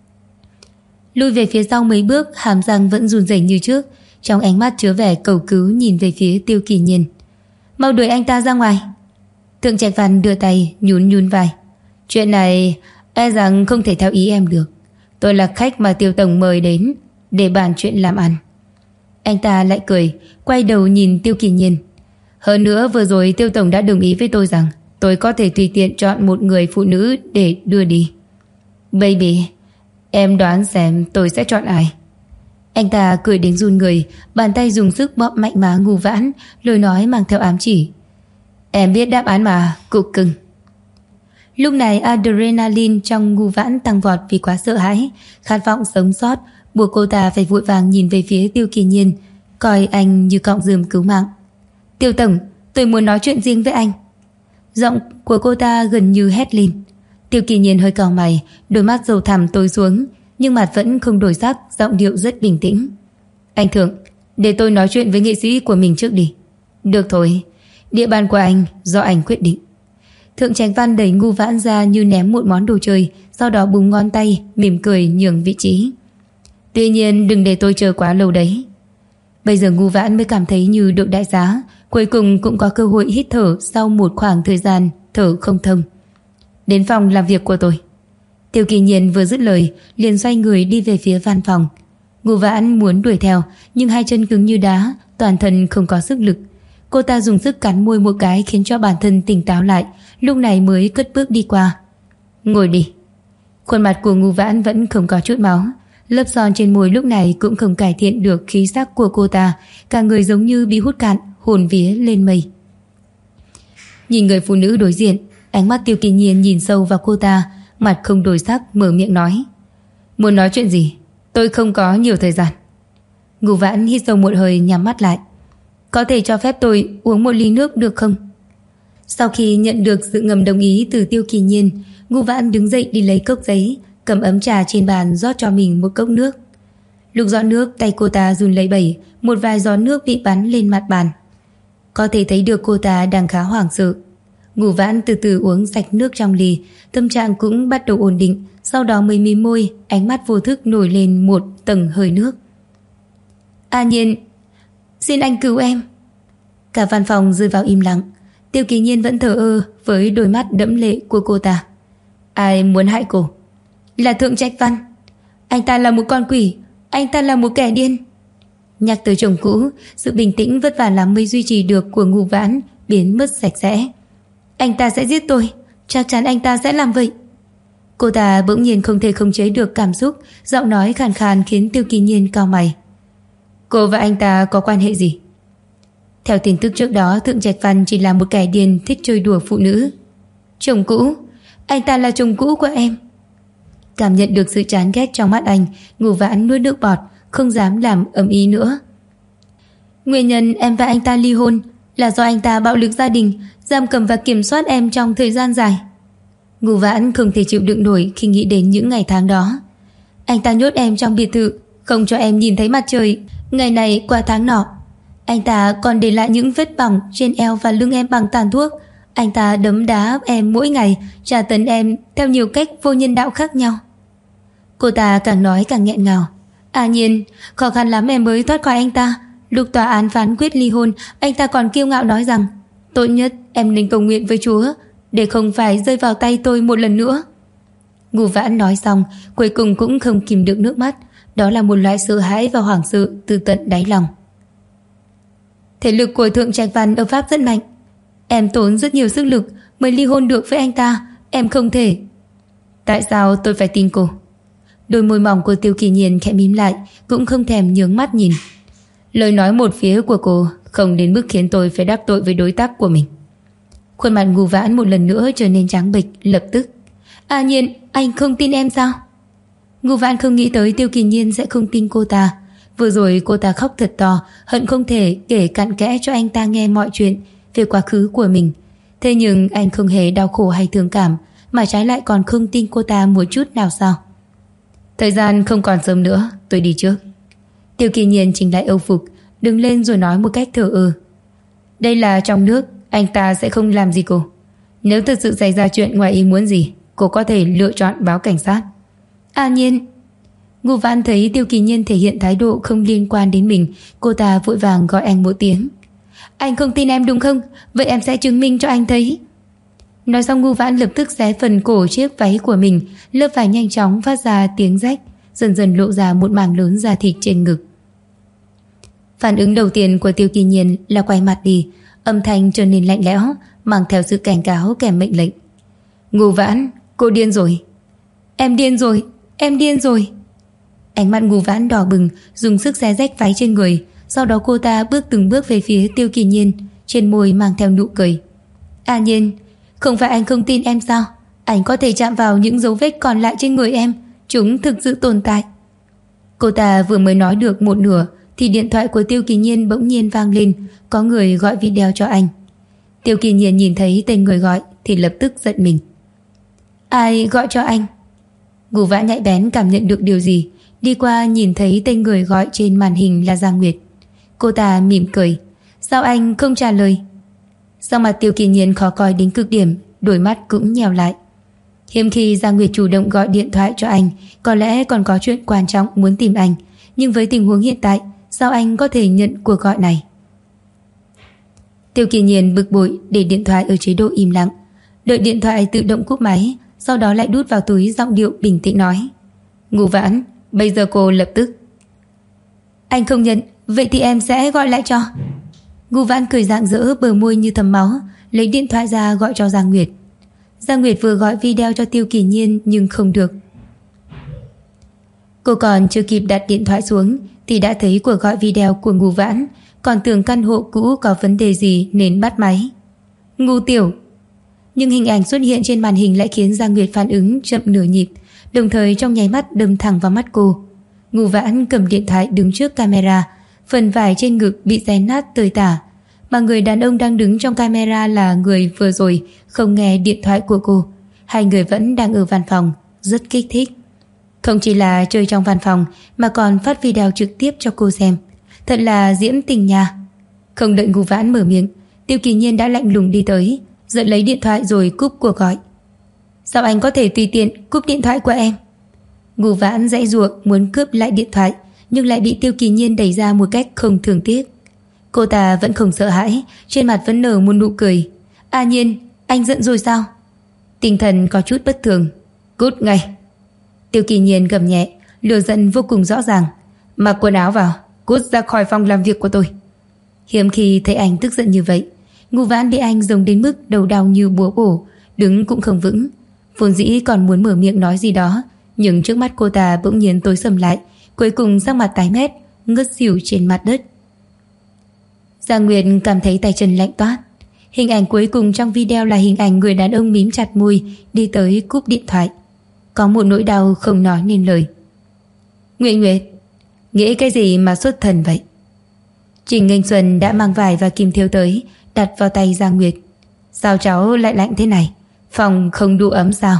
Lùi về phía sau mấy bước, hàm răng vẫn run rẩy như trước, trong ánh mắt chứa vẻ cầu cứu nhìn về phía Tiêu Kỳ Nhiên. Mau đuổi anh ta ra ngoài. Thượng Trạch Văn đưa tay nhún nhún vai. Chuyện này e rằng không thể theo ý em được. Tôi là khách mà Tiêu tổng mời đến để bàn chuyện làm ăn. Anh ta lại cười, quay đầu nhìn Tiêu Kỳ Nhiên. Hơn nữa vừa rồi Tiêu tổng đã đồng ý với tôi rằng tôi có thể tùy tiện chọn một người phụ nữ để đưa đi. Baby, em đoán xem tôi sẽ chọn ai? Anh ta cười đến run người, bàn tay dùng sức bóp mạnh má Ngô Vãn, lời nói mang theo ám chỉ. Em biết đáp án mà, cục cưng. Lúc này adrenaline trong Ngưu Vãn tăng vọt vì quá sợ hãi, khát vọng sống sót buộc cô ta phải vội vàng nhìn về phía Tiêu Kỳ Nhiên, coi anh như cọng rơm cứu mạng. Tiêu tổng, tôi muốn nói chuyện riêng với anh. Giọng của cô ta gần như hét lên. Tiêu Kỳ Nhiên hơi cau mày, đôi mắt sâu thẳm tối xuống, nhưng mặt vẫn không đổi sắc, giọng điệu rất bình tĩnh. Anh Thượng, để tôi nói chuyện với nghệ sĩ của mình trước đi. Được thôi, địa bàn của anh do anh quyết định. Thượng Trạch Văn đẩy Ngưu Vãn ra như ném một món đồ chơi, sau đó búng ngón tay, mỉm cười nhường vị trí. Tuy nhiên đừng để tôi chờ quá lâu đấy. Bây giờ Ngưu Vãn mới cảm thấy như được đại giá, cuối cùng cũng có cơ hội hít thở sau một khoảng thời gian thở không thông. Đến phòng làm việc của tôi. Tiêu Kỳ Nhiên vừa dứt lời liền xoay người đi về phía văn phòng. Ngưu Vãn muốn đuổi theo, nhưng hai chân cứng như đá, toàn thân không có sức lực. Cô ta dùng sức cắn môi một cái khiến cho bản thân tỉnh táo lại, lúc này mới cất bước đi qua. Ngồi đi. Khuôn mặt của Ngưu Vãn vẫn không có chút máu, lớp son trên môi lúc này cũng không cải thiện được khí sắc của cô ta, cả người giống như bị hút cạn, hồn vía lên mây. Nhìn người phụ nữ đối diện, ánh mắt Tiêu Kỳ Nhiên nhìn sâu vào cô ta, mặt không đổi sắc mở miệng nói. Muốn nói chuyện gì? Tôi không có nhiều thời gian. Ngưu Vãn hít sâu một hơi nhắm mắt lại. Có thể cho phép tôi uống một ly nước được không? Sau khi nhận được sự ngầm đồng ý từ Tiêu Kỳ Nhiên, Ngưu Vãn đứng dậy đi lấy cốc giấy, cầm ấm trà trên bàn rót cho mình một cốc nước. Lúc rót nước, tay cô ta run lẩy bẩy, một vài giọt nước bị bắn lên mặt bàn. Có thể thấy được cô ta đang khá hoảng sợ. Ngưu Vãn từ từ uống sạch nước trong ly, tâm trạng cũng bắt đầu ổn định, sau đó mới mím môi, ánh mắt vô thức nổi lên một tầng hơi nước. A Nhiên, xin anh cứu em. Cả văn phòng rơi vào im lặng. Tiêu Kỳ Nhiên vẫn thờ ơ với đôi mắt đẫm lệ của cô ta. Ai muốn hại cô? Là Thượng Trạch Văn. Anh ta là một con quỷ, anh ta là một kẻ điên. Nhắc tới chồng cũ, sự bình tĩnh vất vả lắm mới duy trì được của Ngưu Vãn biến mất sạch sẽ. Anh ta sẽ giết tôi, chắc chắn anh ta sẽ làm vậy. Cô ta bỗng nhiên không thể khống chế được cảm xúc, giọng nói khàn khàn khiến Tiêu Kỳ Nhiên cau mày. Cô và anh ta có quan hệ gì? Theo tin tức trước đó, Thượng Trạch Văn chỉ là một kẻ điên thích chơi đùa phụ nữ. Chồng cũ? Anh ta là chồng cũ của em. Cảm nhận được sự chán ghét trong mắt anh, Ngưu Vãn nuốt nước bọt, không dám làm ầm ĩ nữa. Nguyên nhân em và anh ta ly hôn là do anh ta bạo lực gia đình, giam cầm và kiểm soát em trong thời gian dài. Ngưu Vãn không thể chịu đựng nổi khi nghĩ đến những ngày tháng đó. Anh ta nhốt em trong biệt thự, không cho em nhìn thấy mặt trời, ngày này qua tháng nọ. Anh ta còn để lại những vết bỏng trên eo và lưng em bằng tàn thuốc. Anh ta đấm đá em mỗi ngày, tra tấn em theo nhiều cách vô nhân đạo khác nhau. Cô ta càng nói càng nghẹn ngào. À Nhiên, khó khăn lắm em mới thoát khỏi anh ta. Lúc tòa án phán quyết ly hôn, anh ta còn kiêu ngạo nói rằng tốt nhất em nên cầu nguyện với Chúa để không phải rơi vào tay tôi một lần nữa. Ngưu Vãn nói xong, cuối cùng cũng không kìm được nước mắt. Đó là một loại sợ hãi và hoảng sợ từ tận đáy lòng. Thể lực của Thượng Trạch Văn ở Pháp rất mạnh. Em tốn rất nhiều sức lực mới ly hôn được với anh ta. Em không thể. Tại sao tôi phải tin cô? Đôi môi mỏng của Tiêu Kỳ Nhiên khẽ mím lại, cũng không thèm nhướng mắt nhìn. Lời nói một phía của cô không đến mức khiến tôi phải đắc tội với đối tác của mình. Khuôn mặt Ngưu Vãn một lần nữa trở nên trắng bệch lập tức. À Nhiên, anh không tin em sao? Ngưu Vãn không nghĩ tới Tiêu Kỳ Nhiên sẽ không tin cô ta. Vừa rồi cô ta khóc thật to, hận không thể kể cặn kẽ cho anh ta nghe mọi chuyện về quá khứ của mình. Thế nhưng anh không hề đau khổ hay thương cảm, mà trái lại còn không tin cô ta một chút nào sao? Thời gian không còn sớm nữa, tôi đi trước. Tiêu Kỳ Nhiên chỉnh lại âu phục, đứng lên rồi nói một cách thờ ơ. Đây là trong nước, anh ta sẽ không làm gì cô. Nếu thực sự xảy ra chuyện ngoài ý muốn gì, cô có thể lựa chọn báo cảnh sát. À Nhiên. Ngưu Vãn thấy Tiêu Kỳ Nhiên thể hiện thái độ không liên quan đến mình, cô ta vội vàng gọi anh một tiếng. Anh không tin em đúng không? Vậy em sẽ chứng minh cho anh thấy. Nói xong Ngưu Vãn lập tức xé phần cổ chiếc váy của mình, lớp vải nhanh chóng phát ra tiếng rách, dần dần lộ ra một mảng lớn da thịt trên ngực. Phản ứng đầu tiên của Tiêu Kỳ Nhiên là quay mặt đi, âm thanh trở nên lạnh lẽo, mang theo sự cảnh cáo kèm mệnh lệnh. Ngưu Vãn, cô điên rồi. Em điên rồi, em điên rồi. Ánh mắt Ngưu Vãn đỏ bừng, dùng sức xé rách váy trên người. Sau đó cô ta bước từng bước về phía Tiêu Kỳ Nhiên, trên môi mang theo nụ cười. À Nhiên, không phải anh không tin em sao? Anh có thể chạm vào những dấu vết còn lại trên người em. Chúng thực sự tồn tại. Cô ta vừa mới nói được một nửa thì điện thoại của Tiêu Kỳ Nhiên bỗng nhiên vang lên. Có người gọi video cho anh. Tiêu Kỳ Nhiên nhìn thấy tên người gọi thì lập tức giận mình. Ai gọi cho anh? Ngô Vãn nhạy bén cảm nhận được điều gì, đi qua nhìn thấy tên người gọi trên màn hình là Giang Nguyệt. Cô ta mỉm cười. Sao anh không trả lời? Sắc mặt Tiêu Kỳ Nhiên khó coi đến cực điểm, đôi mắt cũng nhèo lại. Hiếm khi Giang Nguyệt chủ động gọi điện thoại cho anh, có lẽ còn có chuyện quan trọng muốn tìm anh. Nhưng với tình huống hiện tại, sao anh có thể nhận cuộc gọi này? Tiêu Kỳ Nhiên bực bội để điện thoại ở chế độ im lặng, đợi điện thoại tự động cúp máy, sau đó lại đút vào túi, giọng điệu bình tĩnh nói. Ngô Vãn, bây giờ cô lập tức. Anh không nhận, vậy thì em sẽ gọi lại cho. Ngô Vãn cười rạng rỡ, bờ môi như thấm máu, lấy điện thoại ra gọi cho Giang Nguyệt. Giang Nguyệt vừa gọi video cho Tiêu Kỳ Nhiên nhưng không được. Cô còn chưa kịp đặt điện thoại xuống thì đã thấy cuộc gọi video của Ngô Vãn, còn tưởng căn hộ cũ có vấn đề gì nên bắt máy. Ngô Tiểu. Nhưng hình ảnh xuất hiện trên màn hình lại khiến Giang Nguyệt phản ứng chậm nửa nhịp, đồng thời trong nháy mắt đâm thẳng vào mắt cô. Ngô Vãn cầm điện thoại đứng trước camera, phần vải trên ngực bị xé nát tơi tả, mà người đàn ông đang đứng trong camera là người vừa rồi không nghe điện thoại của cô. Hai người vẫn đang ở văn phòng, rất kích thích. Không chỉ là chơi trong văn phòng mà còn phát video trực tiếp cho cô xem. Thật là diễm tình nha. Không đợi Ngô Vãn mở miệng, Tiêu Kỳ Nhiên đã lạnh lùng đi tới, giật lấy điện thoại rồi cúp cuộc gọi. Sao anh có thể tùy tiện cúp điện thoại của em? Ngô Vãn giãy giụa muốn cướp lại điện thoại, nhưng lại bị Tiêu Kỳ Nhiên đẩy ra một cách không thương tiếc. Cô ta vẫn không sợ hãi, trên mặt vẫn nở một nụ cười. À Nhiên, anh giận rồi sao? Tinh thần có chút bất thường. Cút ngay. Tiêu Kỳ Nhiên gầm nhẹ, lửa giận vô cùng rõ ràng. Mặc quần áo vào, cút ra khỏi phòng làm việc của tôi. Hiếm khi thấy anh tức giận như vậy. Ngô Vãn bị anh giống đến mức đầu đau như búa bổ, đứng cũng không vững. Vốn dĩ còn muốn mở miệng nói gì đó, nhưng trước mắt cô ta bỗng nhiên tối sầm lại, cuối cùng sắc mặt tái mét, ngất xỉu trên mặt đất. Giang Nguyệt cảm thấy tay chân lạnh toát. Hình ảnh cuối cùng trong video là hình ảnh người đàn ông mím chặt môi đi tới cúp điện thoại. Có một nỗi đau không nói nên lời. Nguyệt, nghĩ cái gì mà xuất thần vậy? Trình Nghênh Xuân đã mang vải và kim thêu tới, đặt vào tay Giang Nguyệt. Sao cháu lại lạnh thế này? Phòng không đủ ấm sao?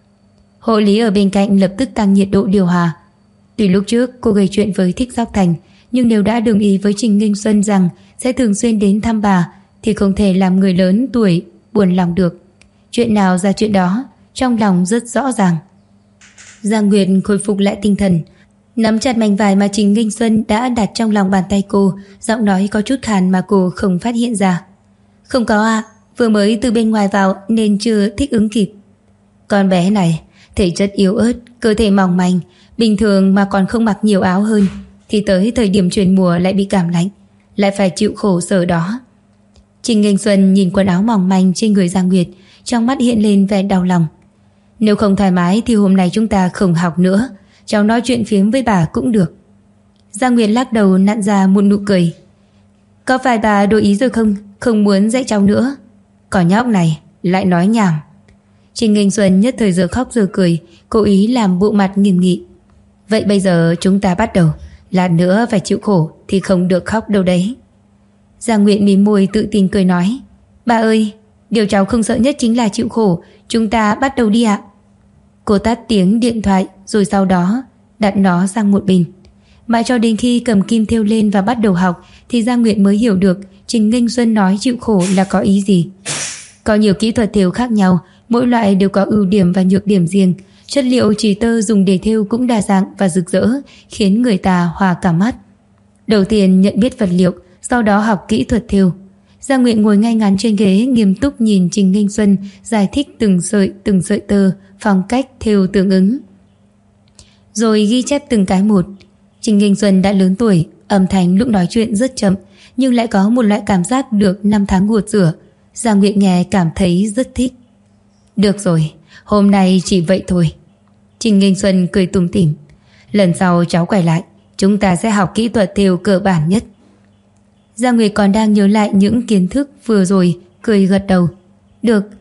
Hộ lý ở bên cạnh lập tức tăng nhiệt độ điều hòa. Tuy lúc trước cô gây chuyện với Thích Giác Thành, nhưng nếu đã đồng ý với Trình Nghênh Xuân rằng sẽ thường xuyên đến thăm bà thì không thể làm người lớn tuổi buồn lòng được. Chuyện nào ra chuyện đó, trong lòng rất rõ ràng. Giang Nguyệt khôi phục lại tinh thần, nắm chặt mảnh vải mà Trình Nghênh Xuân đã đặt trong lòng bàn tay cô, giọng nói có chút khàn mà cô không phát hiện ra. Không có ạ, vừa mới từ bên ngoài vào nên chưa thích ứng kịp. Con bé này, thể chất yếu ớt, cơ thể mỏng manh, bình thường mà còn không mặc nhiều áo hơn, thì tới thời điểm chuyển mùa lại bị cảm lạnh, lại phải chịu khổ sở đó. Trình Nghênh Xuân nhìn quần áo mỏng manh trên người Giang Nguyệt, trong mắt hiện lên vẻ đau lòng. Nếu không thoải mái thì hôm nay chúng ta không học nữa, cháu nói chuyện phiếm với bà cũng được. Giang Nguyệt lắc đầu nặn ra một nụ cười. Có phải bà đổi ý rồi không? Không muốn dạy cháu nữa. Còn nhóc này lại nói nhảm. Trình Nghênh Xuân nhất thời giờ khóc giờ cười, cố ý làm bộ mặt nghiêm nghị. Vậy bây giờ chúng ta bắt đầu, lát nữa phải chịu khổ thì không được khóc đâu đấy. Giang Nguyệt mím môi tự tin cười nói. Bà ơi, điều cháu không sợ nhất chính là chịu khổ, chúng ta bắt đầu đi ạ. Cô tắt tiếng điện thoại rồi sau đó đặt nó sang một bên. Mãi cho đến khi cầm kim thêu lên và bắt đầu học thì Giang Nguyệt mới hiểu được Trình Nghênh Xuân nói chịu khổ là có ý gì. Có nhiều kỹ thuật thêu khác nhau, mỗi loại đều có ưu điểm và nhược điểm riêng. Chất liệu chỉ tơ dùng để thêu cũng đa dạng và rực rỡ, khiến người ta hòa cả mắt. Đầu tiên nhận biết vật liệu, sau đó học kỹ thuật thêu. Giang Nguyệt ngồi ngay ngắn trên ghế, nghiêm túc nhìn Trình Nghênh Xuân giải thích từng sợi tơ, phong cách thêu tương ứng, rồi ghi chép từng cái một. Trình Nghênh Xuân đã lớn tuổi, âm thanh lúc nói chuyện rất chậm, nhưng lại có một loại cảm giác được năm tháng gột rửa. Giang Nguyệt nghe cảm thấy rất thích. Được rồi, hôm nay chỉ vậy thôi. Trình Nghênh Xuân cười tủm tỉm. Lần sau cháu quay lại, chúng ta sẽ học kỹ thuật thêu cơ bản nhất. Giang Nguyệt còn đang nhớ lại những kiến thức vừa rồi, cười gật đầu. Được,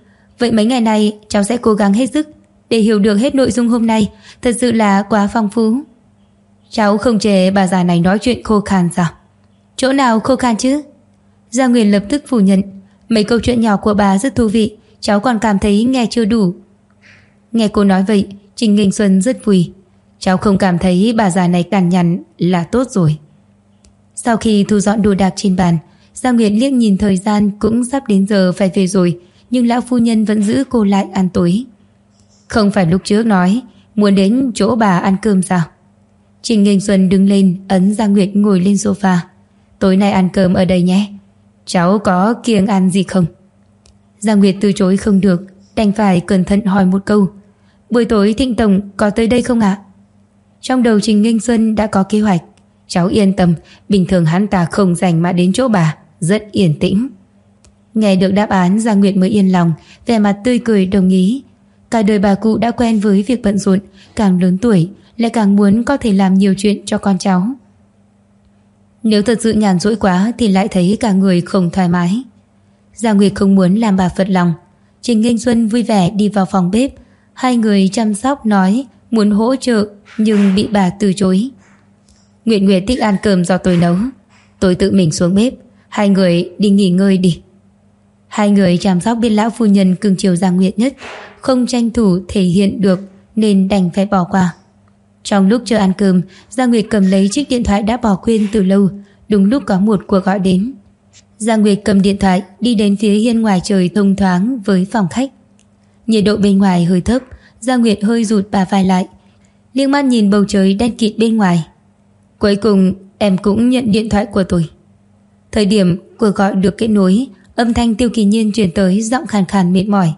Vậy mấy ngày này cháu sẽ cố gắng hết sức để hiểu được hết nội dung hôm nay. Thật sự là quá phong phú. Cháu không chê bà già này nói chuyện khô khan sao? Chỗ nào khô khan chứ? Giang Nguyệt lập tức phủ nhận. Mấy câu chuyện nhỏ của bà rất thú vị, cháu còn cảm thấy nghe chưa đủ. Nghe cô nói vậy, Trình Nghinh Xuân rất vui. Cháu không cảm thấy bà già này cằn nhằn là tốt rồi. Sau khi thu dọn đồ đạc trên bàn, Giang Nguyệt liếc nhìn thời gian cũng sắp đến giờ phải về rồi, nhưng lão phu nhân vẫn giữ cô lại ăn tối. Không phải lúc trước nói muốn đến chỗ bà ăn cơm sao? Trình Nghinh Xuân đứng lên ấn Giang Nguyệt ngồi lên sofa. Tối nay ăn cơm ở đây nhé. Cháu có kiêng ăn gì không? Giang Nguyệt từ chối không được, đành phải cẩn thận hỏi một câu. Buổi tối Thịnh Tổng có tới đây không ạ? Trong đầu Trình Nghinh Xuân đã có kế hoạch. Cháu yên tâm, bình thường hắn ta không rảnh mà đến chỗ bà, rất yên tĩnh. Nghe được đáp án, Giang Nguyệt mới yên lòng, vẻ mặt tươi cười đồng ý. Cả đời bà cụ đã quen với việc bận rộn, càng lớn tuổi lại càng muốn có thể làm nhiều chuyện cho con cháu. Nếu thật sự nhàn rỗi quá thì lại thấy cả người không thoải mái. Giang Nguyệt không muốn làm bà phật lòng. Trình Nghinh Xuân vui vẻ đi vào phòng bếp. Hai người chăm sóc nói muốn hỗ trợ nhưng bị bà từ chối. Nguyệt Nguyệt thích ăn cơm do tôi nấu, tôi tự mình xuống bếp, hai người đi nghỉ ngơi đi. Hai người chăm sóc bên lão phu nhân cưng chiều Giang Nguyệt nhất, không tranh thủ thể hiện được nên đành phải bỏ qua. Trong lúc chờ ăn cơm, Giang Nguyệt cầm lấy chiếc điện thoại đã bỏ quên từ lâu. Đúng lúc có một cuộc gọi đến. Giang Nguyệt cầm điện thoại đi đến phía hiên ngoài trời thông thoáng với phòng khách. Nhiệt độ bên ngoài hơi thấp, Giang Nguyệt hơi rụt bà vai lại, liếc mắt nhìn bầu trời đen kịt bên ngoài. Cuối cùng em cũng nhận điện thoại của tôi. Thời điểm cuộc gọi được kết nối, âm thanh Tiêu Kỳ Nhiên truyền tới, giọng khàn khàn mệt mỏi.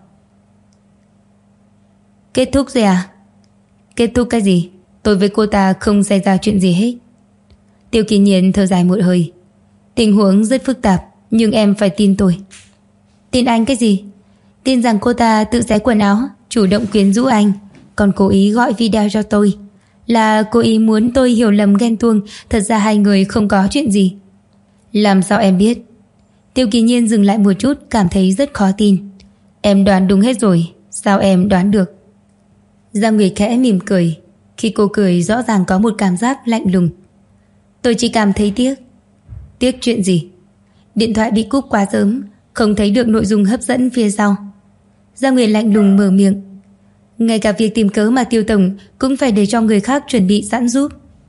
Kết thúc rồi à? Kết thúc cái gì? Tôi với cô ta không xảy ra chuyện gì hết. Tiêu Kỳ Nhiên thở dài một hơi. Tình huống rất phức tạp, nhưng em phải tin tôi. Tin anh cái gì? Tin rằng cô ta tự xé quần áo, chủ động quyến rũ anh, còn cố ý gọi video cho tôi. Là cố ý muốn tôi hiểu lầm ghen tuông. Thật ra hai người không có chuyện gì. Làm sao em biết? Tiêu Kỳ Nhiên dừng lại một chút, cảm thấy rất khó tin. Em đoán đúng hết rồi. Sao em đoán được? Giang Nguyệt khẽ mỉm cười. Khi cô cười rõ ràng có một cảm giác lạnh lùng. Tôi chỉ cảm thấy tiếc. Tiếc chuyện gì? Điện thoại bị cúp quá sớm, không thấy được nội dung hấp dẫn phía sau. Giang Nguyệt lạnh lùng mở miệng. Ngay cả việc tìm cớ mà Tiêu Tổng cũng phải để cho người khác chuẩn bị sẵn giúp.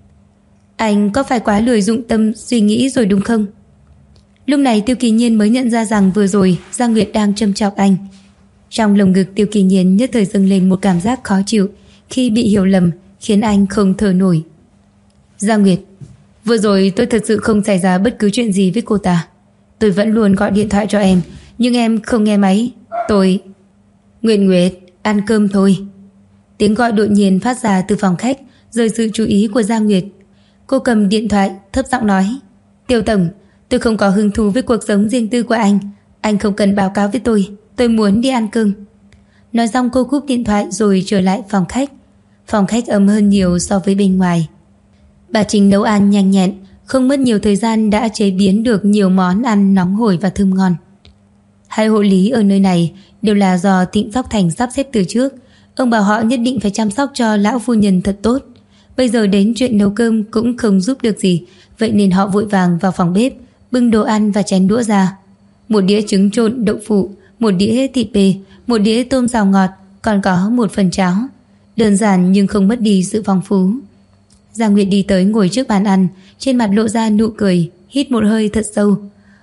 Anh có phải quá lười dụng tâm suy nghĩ rồi đúng không? Lúc này Tiêu Kỳ Nhiên mới nhận ra rằng vừa rồi Giang Nguyệt đang châm chọc anh. Trong lồng ngực Tiêu Kỳ Nhiên nhất thời dâng lên một cảm giác khó chịu khi bị hiểu lầm, khiến anh không thở nổi. Giang Nguyệt, vừa rồi tôi thật sự không xảy ra bất cứ chuyện gì với cô ta. Tôi vẫn luôn gọi điện thoại cho em, nhưng em không nghe máy. Tôi... Nguyệt Nguyệt, ăn cơm thôi. Tiếng gọi đột nhiên phát ra từ phòng khách, rời sự chú ý của Giang Nguyệt. Cô cầm điện thoại thấp giọng nói. Tiêu Tổng, tôi không có hứng thú với cuộc sống riêng tư của anh không cần báo cáo với tôi muốn đi ăn cơm. Nói xong cô cúp điện thoại rồi trở lại phòng khách. Phòng khách ấm hơn nhiều so với bên ngoài. Bà Trình nấu ăn nhanh nhẹn, không mất nhiều thời gian đã chế biến được nhiều món ăn nóng hổi và thơm ngon. Hai hộ lý ở nơi này đều là do Trịnh Sóc Thành sắp xếp từ trước. Ông bảo họ nhất định phải chăm sóc cho lão phu nhân thật tốt. Bây giờ đến chuyện nấu cơm cũng không giúp được gì, vậy nên họ vội vàng vào phòng bếp, bưng đồ ăn và chén đũa ra. Một đĩa trứng trộn đậu phụ, một đĩa thịt bề, một đĩa tôm xào ngọt, còn có một phần cháo. Đơn giản nhưng không mất đi sự phong phú. Giang Nguyệt đi tới ngồi trước bàn ăn, trên mặt lộ ra nụ cười, hít một hơi thật sâu.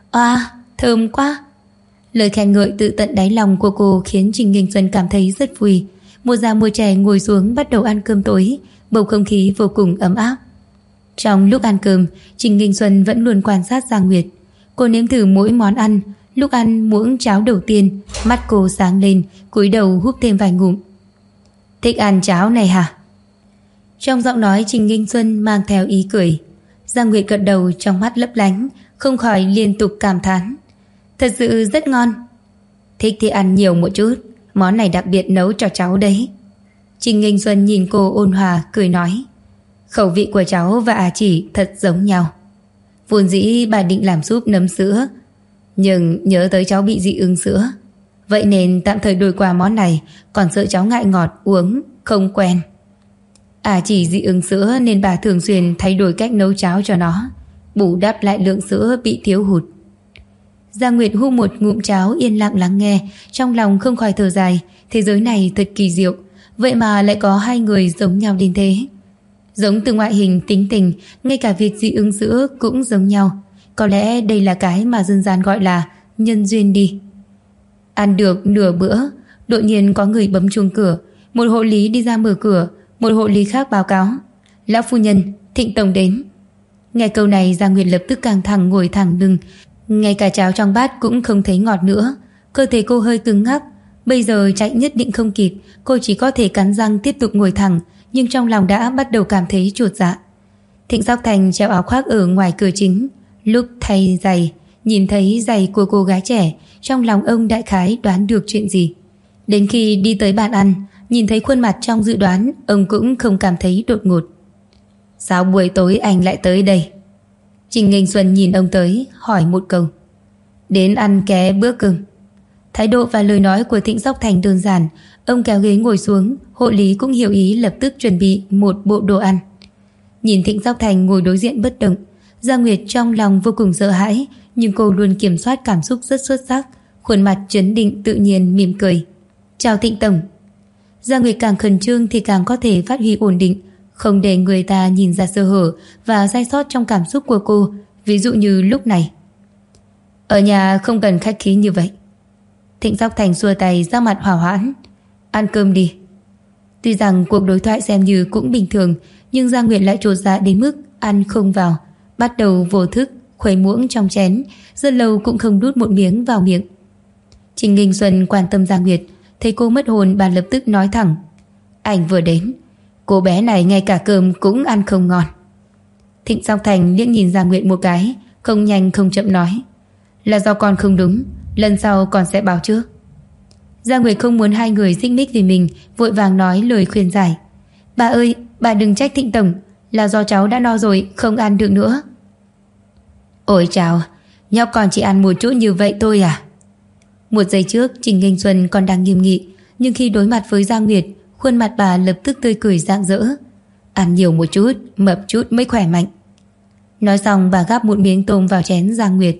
Thơm quá. Lời khen ngợi từ tận đáy lòng của cô khiến Trình Nghinh Xuân cảm thấy rất vui. Một già một trẻ ngồi xuống bắt đầu ăn cơm tối, bầu không khí vô cùng ấm áp. Trong lúc ăn cơm, Trình Nghinh Xuân vẫn luôn quan sát Giang Nguyệt. Cô nếm thử mỗi món ăn. Lúc ăn muỗng cháo đầu tiên, mắt cô sáng lên, cúi đầu húp thêm vài ngụm. Thích ăn cháo này hả? Trong giọng nói Trình Nghinh Xuân mang theo ý cười. Giang Nguyệt gật đầu, trong mắt lấp lánh, không khỏi liên tục cảm thán. Thật sự rất ngon. Thích thì ăn nhiều một chút, món này đặc biệt nấu cho cháu đấy. Trình Nghinh Xuân nhìn cô ôn hòa cười nói. Khẩu vị của cháu và Chỉ thật giống nhau. Vốn dĩ bà định làm súp nấm sữa, nhưng nhớ tới cháu bị dị ứng sữa, vậy nên tạm thời đổi qua món này, còn sợ cháu ngại ngọt uống không quen. Chỉ dị ứng sữa nên bà thường xuyên thay đổi cách nấu cháo cho nó, bù đắp lại lượng sữa bị thiếu hụt. Giang Nguyệt hút một ngụm cháo yên lặng lắng nghe, trong lòng không khỏi thở dài, thế giới này thật kỳ diệu, vậy mà lại có hai người giống nhau đến thế. Giống từ ngoại hình, tính tình, ngay cả việc dị ứng sữa cũng giống nhau. Có lẽ đây là cái mà dân gian gọi là nhân duyên đi. Ăn được nửa bữa, đột nhiên có người bấm chuông cửa. Một hộ lý đi ra mở cửa. Một hộ lý khác báo cáo: Lão phu nhân, Thịnh tổng đến. Nghe câu này, Giang Nguyệt lập tức căng thẳng ngồi thẳng lưng. Ngay cả cháo trong bát cũng không thấy ngọt nữa. Cơ thể cô hơi cứng ngắc. Bây giờ chạy nhất định không kịp. Cô chỉ có thể cắn răng tiếp tục ngồi thẳng, nhưng trong lòng đã bắt đầu cảm thấy chột dạ. Thịnh Sóc Thành treo áo khoác ở ngoài cửa chính. Lúc thay giày, nhìn thấy giày của cô gái trẻ, trong lòng ông đại khái đoán được chuyện gì. Đến khi đi tới bàn ăn, nhìn thấy khuôn mặt trong dự đoán, ông cũng không cảm thấy đột ngột. Sao buổi tối anh lại tới đây? Trình Nghênh Xuân nhìn ông tới, hỏi một câu. Đến ăn ké bữa cơm. Thái độ và lời nói của Thịnh Sóc Thành đơn giản. Ông kéo ghế ngồi xuống, hộ lý cũng hiểu ý lập tức chuẩn bị một bộ đồ ăn. Nhìn Thịnh Sóc Thành ngồi đối diện bất động, Giang Nguyệt trong lòng vô cùng sợ hãi, nhưng cô luôn kiểm soát cảm xúc rất xuất sắc, khuôn mặt trấn định tự nhiên mỉm cười. Chào Thịnh tổng. Giang Nguyệt càng khẩn trương thì càng có thể phát huy ổn định, không để người ta nhìn ra sơ hở và sai sót trong cảm xúc của cô, ví dụ như lúc này. Ở nhà không cần khách khí như vậy. Thịnh Sóc Thành xua tay ra mặt hỏa hoãn. Ăn cơm đi. Tuy rằng cuộc đối thoại xem như cũng bình thường, nhưng Giang Nguyệt lại chột dạ đến mức ăn không vào, bắt đầu vô thức khuấy muỗng trong chén, rất lâu cũng không đút một miếng vào miệng. Trình Nghinh Xuân quan tâm Giang Nguyệt, thấy cô mất hồn bà lập tức nói thẳng. Anh vừa đến, cô bé này ngay cả cơm cũng ăn không ngon. Thịnh Sóc Thành liếc nhìn Giang Nguyệt một cái, không nhanh không chậm nói. Là do con không đúng, lần sau con sẽ báo trước. Giang Nguyệt không muốn hai người xích mích vì mình, vội vàng nói lời khuyên giải. Bà ơi, bà đừng trách Thịnh tổng, là do cháu đã no rồi, không ăn được nữa. Ôi chào, nhóc con chỉ ăn một chút như vậy thôi à? Một giây trước Trình Nghênh Xuân còn đang nghiêm nghị, nhưng khi đối mặt với Giang Nguyệt, khuôn mặt bà lập tức tươi cười rạng rỡ. Ăn nhiều một chút, mập chút mới khỏe mạnh. Nói xong bà gắp một miếng tôm vào chén Giang Nguyệt.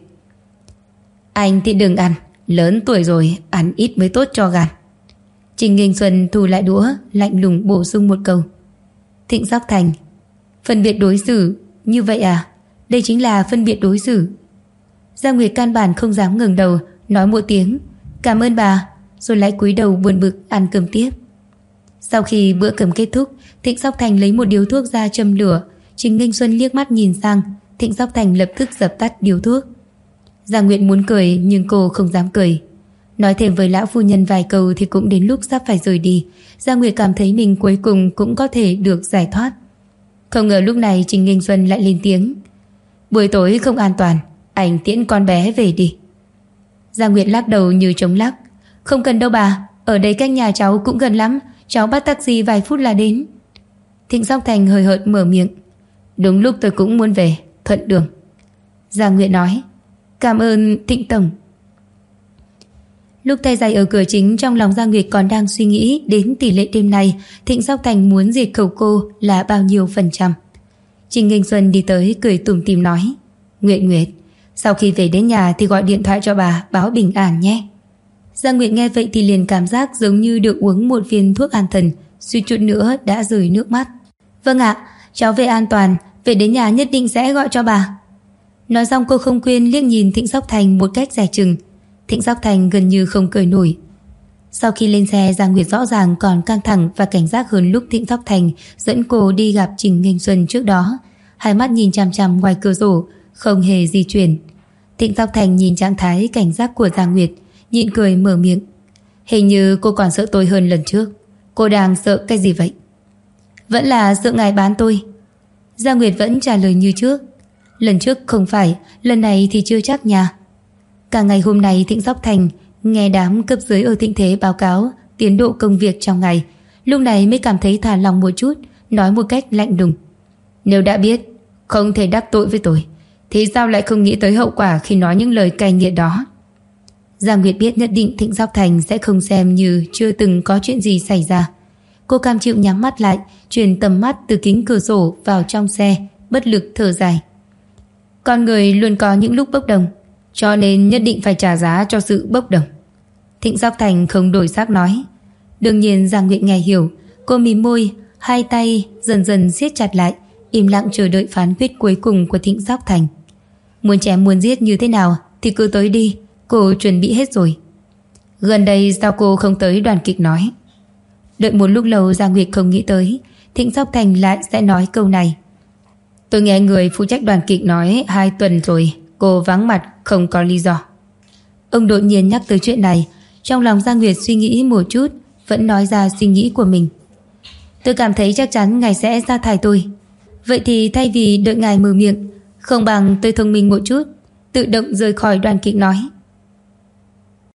Anh thì đừng ăn, lớn tuổi rồi, ăn ít mới tốt cho gan. Trình Nghênh Xuân thu lại đũa, lạnh lùng bổ sung một câu. Thịnh Sóc Thành, phân biệt đối xử như vậy à? Đây chính là phân biệt đối xử. Giang Nguyệt căn bản không dám ngẩng đầu, nói một tiếng cảm ơn bà, rồi lại cúi đầu buồn bực ăn cơm tiếp. Sau khi bữa cơm kết thúc, Thịnh Sóc Thành lấy một điếu thuốc ra châm lửa. Trình Nghênh Xuân liếc mắt nhìn sang, Thịnh Sóc Thành lập tức dập tắt điếu thuốc. Giang Nguyệt muốn cười nhưng cô không dám cười. Nói thêm với lão phu nhân vài câu thì cũng đến lúc sắp phải rời đi. Giang Nguyệt cảm thấy mình cuối cùng cũng có thể được giải thoát. Không ngờ lúc này Trình Nghênh Xuân lại lên tiếng. Buổi tối không an toàn, anh tiễn con bé về đi. Giang Nguyệt lắc đầu như chống lắc. Không cần đâu bà, ở đây cách nhà cháu cũng gần lắm, cháu bắt taxi vài phút là đến. Thịnh Sóc Thành hời hợt mở miệng. Đúng lúc tôi cũng muốn về, thuận đường. Giang Nguyệt nói. Cảm ơn Thịnh tổng. Lúc tay giày ở cửa chính, trong lòng Giang Nguyệt còn đang suy nghĩ đến tỷ lệ đêm nay Thịnh Sóc Thành muốn diệt khẩu cô là bao nhiêu phần trăm. Trình Nghênh Xuân đi tới cười tủm tỉm nói. Nguyệt, sau khi về đến nhà thì gọi điện thoại cho bà báo bình an nhé. Giang Nguyệt nghe vậy thì liền cảm giác giống như được uống một viên thuốc an thần, suýt chút nữa đã rơi nước mắt. Vâng ạ, cháu về an toàn, về đến nhà nhất định sẽ gọi cho bà. Nói xong cô không quên liếc nhìn Thịnh Sóc Thành một cách dè chừng. Thịnh Sóc Thành gần như không cười nổi. Sau khi lên xe, Giang Nguyệt rõ ràng còn căng thẳng và cảnh giác hơn lúc Thịnh Sóc Thành dẫn cô đi gặp Trình Nghênh Xuân trước đó. Hai mắt nhìn chằm chằm ngoài cửa sổ, không hề di chuyển. Thịnh Sóc Thành nhìn trạng thái cảnh giác của Giang Nguyệt, nhịn cười mở miệng. Hình như cô còn sợ tôi hơn lần trước. Cô đang sợ cái gì vậy? Vẫn là sợ ngài bán tôi. Giang Nguyệt vẫn trả lời như trước. Lần trước không phải, lần này thì chưa chắc nha. Cả ngày hôm nay Thịnh Sóc Thành nghe đám cấp dưới ở Thịnh Thế báo cáo tiến độ công việc trong ngày, lúc này mới cảm thấy thả lòng một chút, nói một cách lạnh lùng. Nếu đã biết không thể đắc tội với tôi, thì sao lại không nghĩ tới hậu quả khi nói những lời cay nghiệt đó? Giang Nguyệt biết nhất định Thịnh Gióc Thành sẽ không xem như chưa từng có chuyện gì xảy ra. Cô cam chịu nhắm mắt lại, chuyển tầm mắt từ kính cửa sổ vào trong xe, bất lực thở dài. Con người luôn có những lúc bốc đồng, cho nên nhất định phải trả giá cho sự bốc đồng. Thịnh Gióc Thành không đổi sắc nói. Đương nhiên Giang Nguyệt nghe hiểu. Cô mím môi, hai tay dần dần siết chặt lại, im lặng chờ đợi phán quyết cuối cùng của Thịnh Gióc Thành. Muốn chém muốn giết như thế nào thì cứ tới đi, cô chuẩn bị hết rồi. Gần đây sao cô không tới đoàn kịch nói? Đợi một lúc lâu Giang Nguyệt không nghĩ tới Thịnh Gióc Thành lại sẽ nói câu này. Tôi nghe người phụ trách đoàn kịch nói 2 tuần rồi cô vắng mặt không có lý do. Ông đột nhiên nhắc tới chuyện này. Trong lòng Giang Nguyệt suy nghĩ một chút, vẫn nói ra suy nghĩ của mình. Tôi cảm thấy chắc chắn ngài sẽ sa thải tôi. Vậy thì thay vì đợi ngài mở miệng, không bằng tôi thông minh một chút, tự động rời khỏi đoàn kịch nói.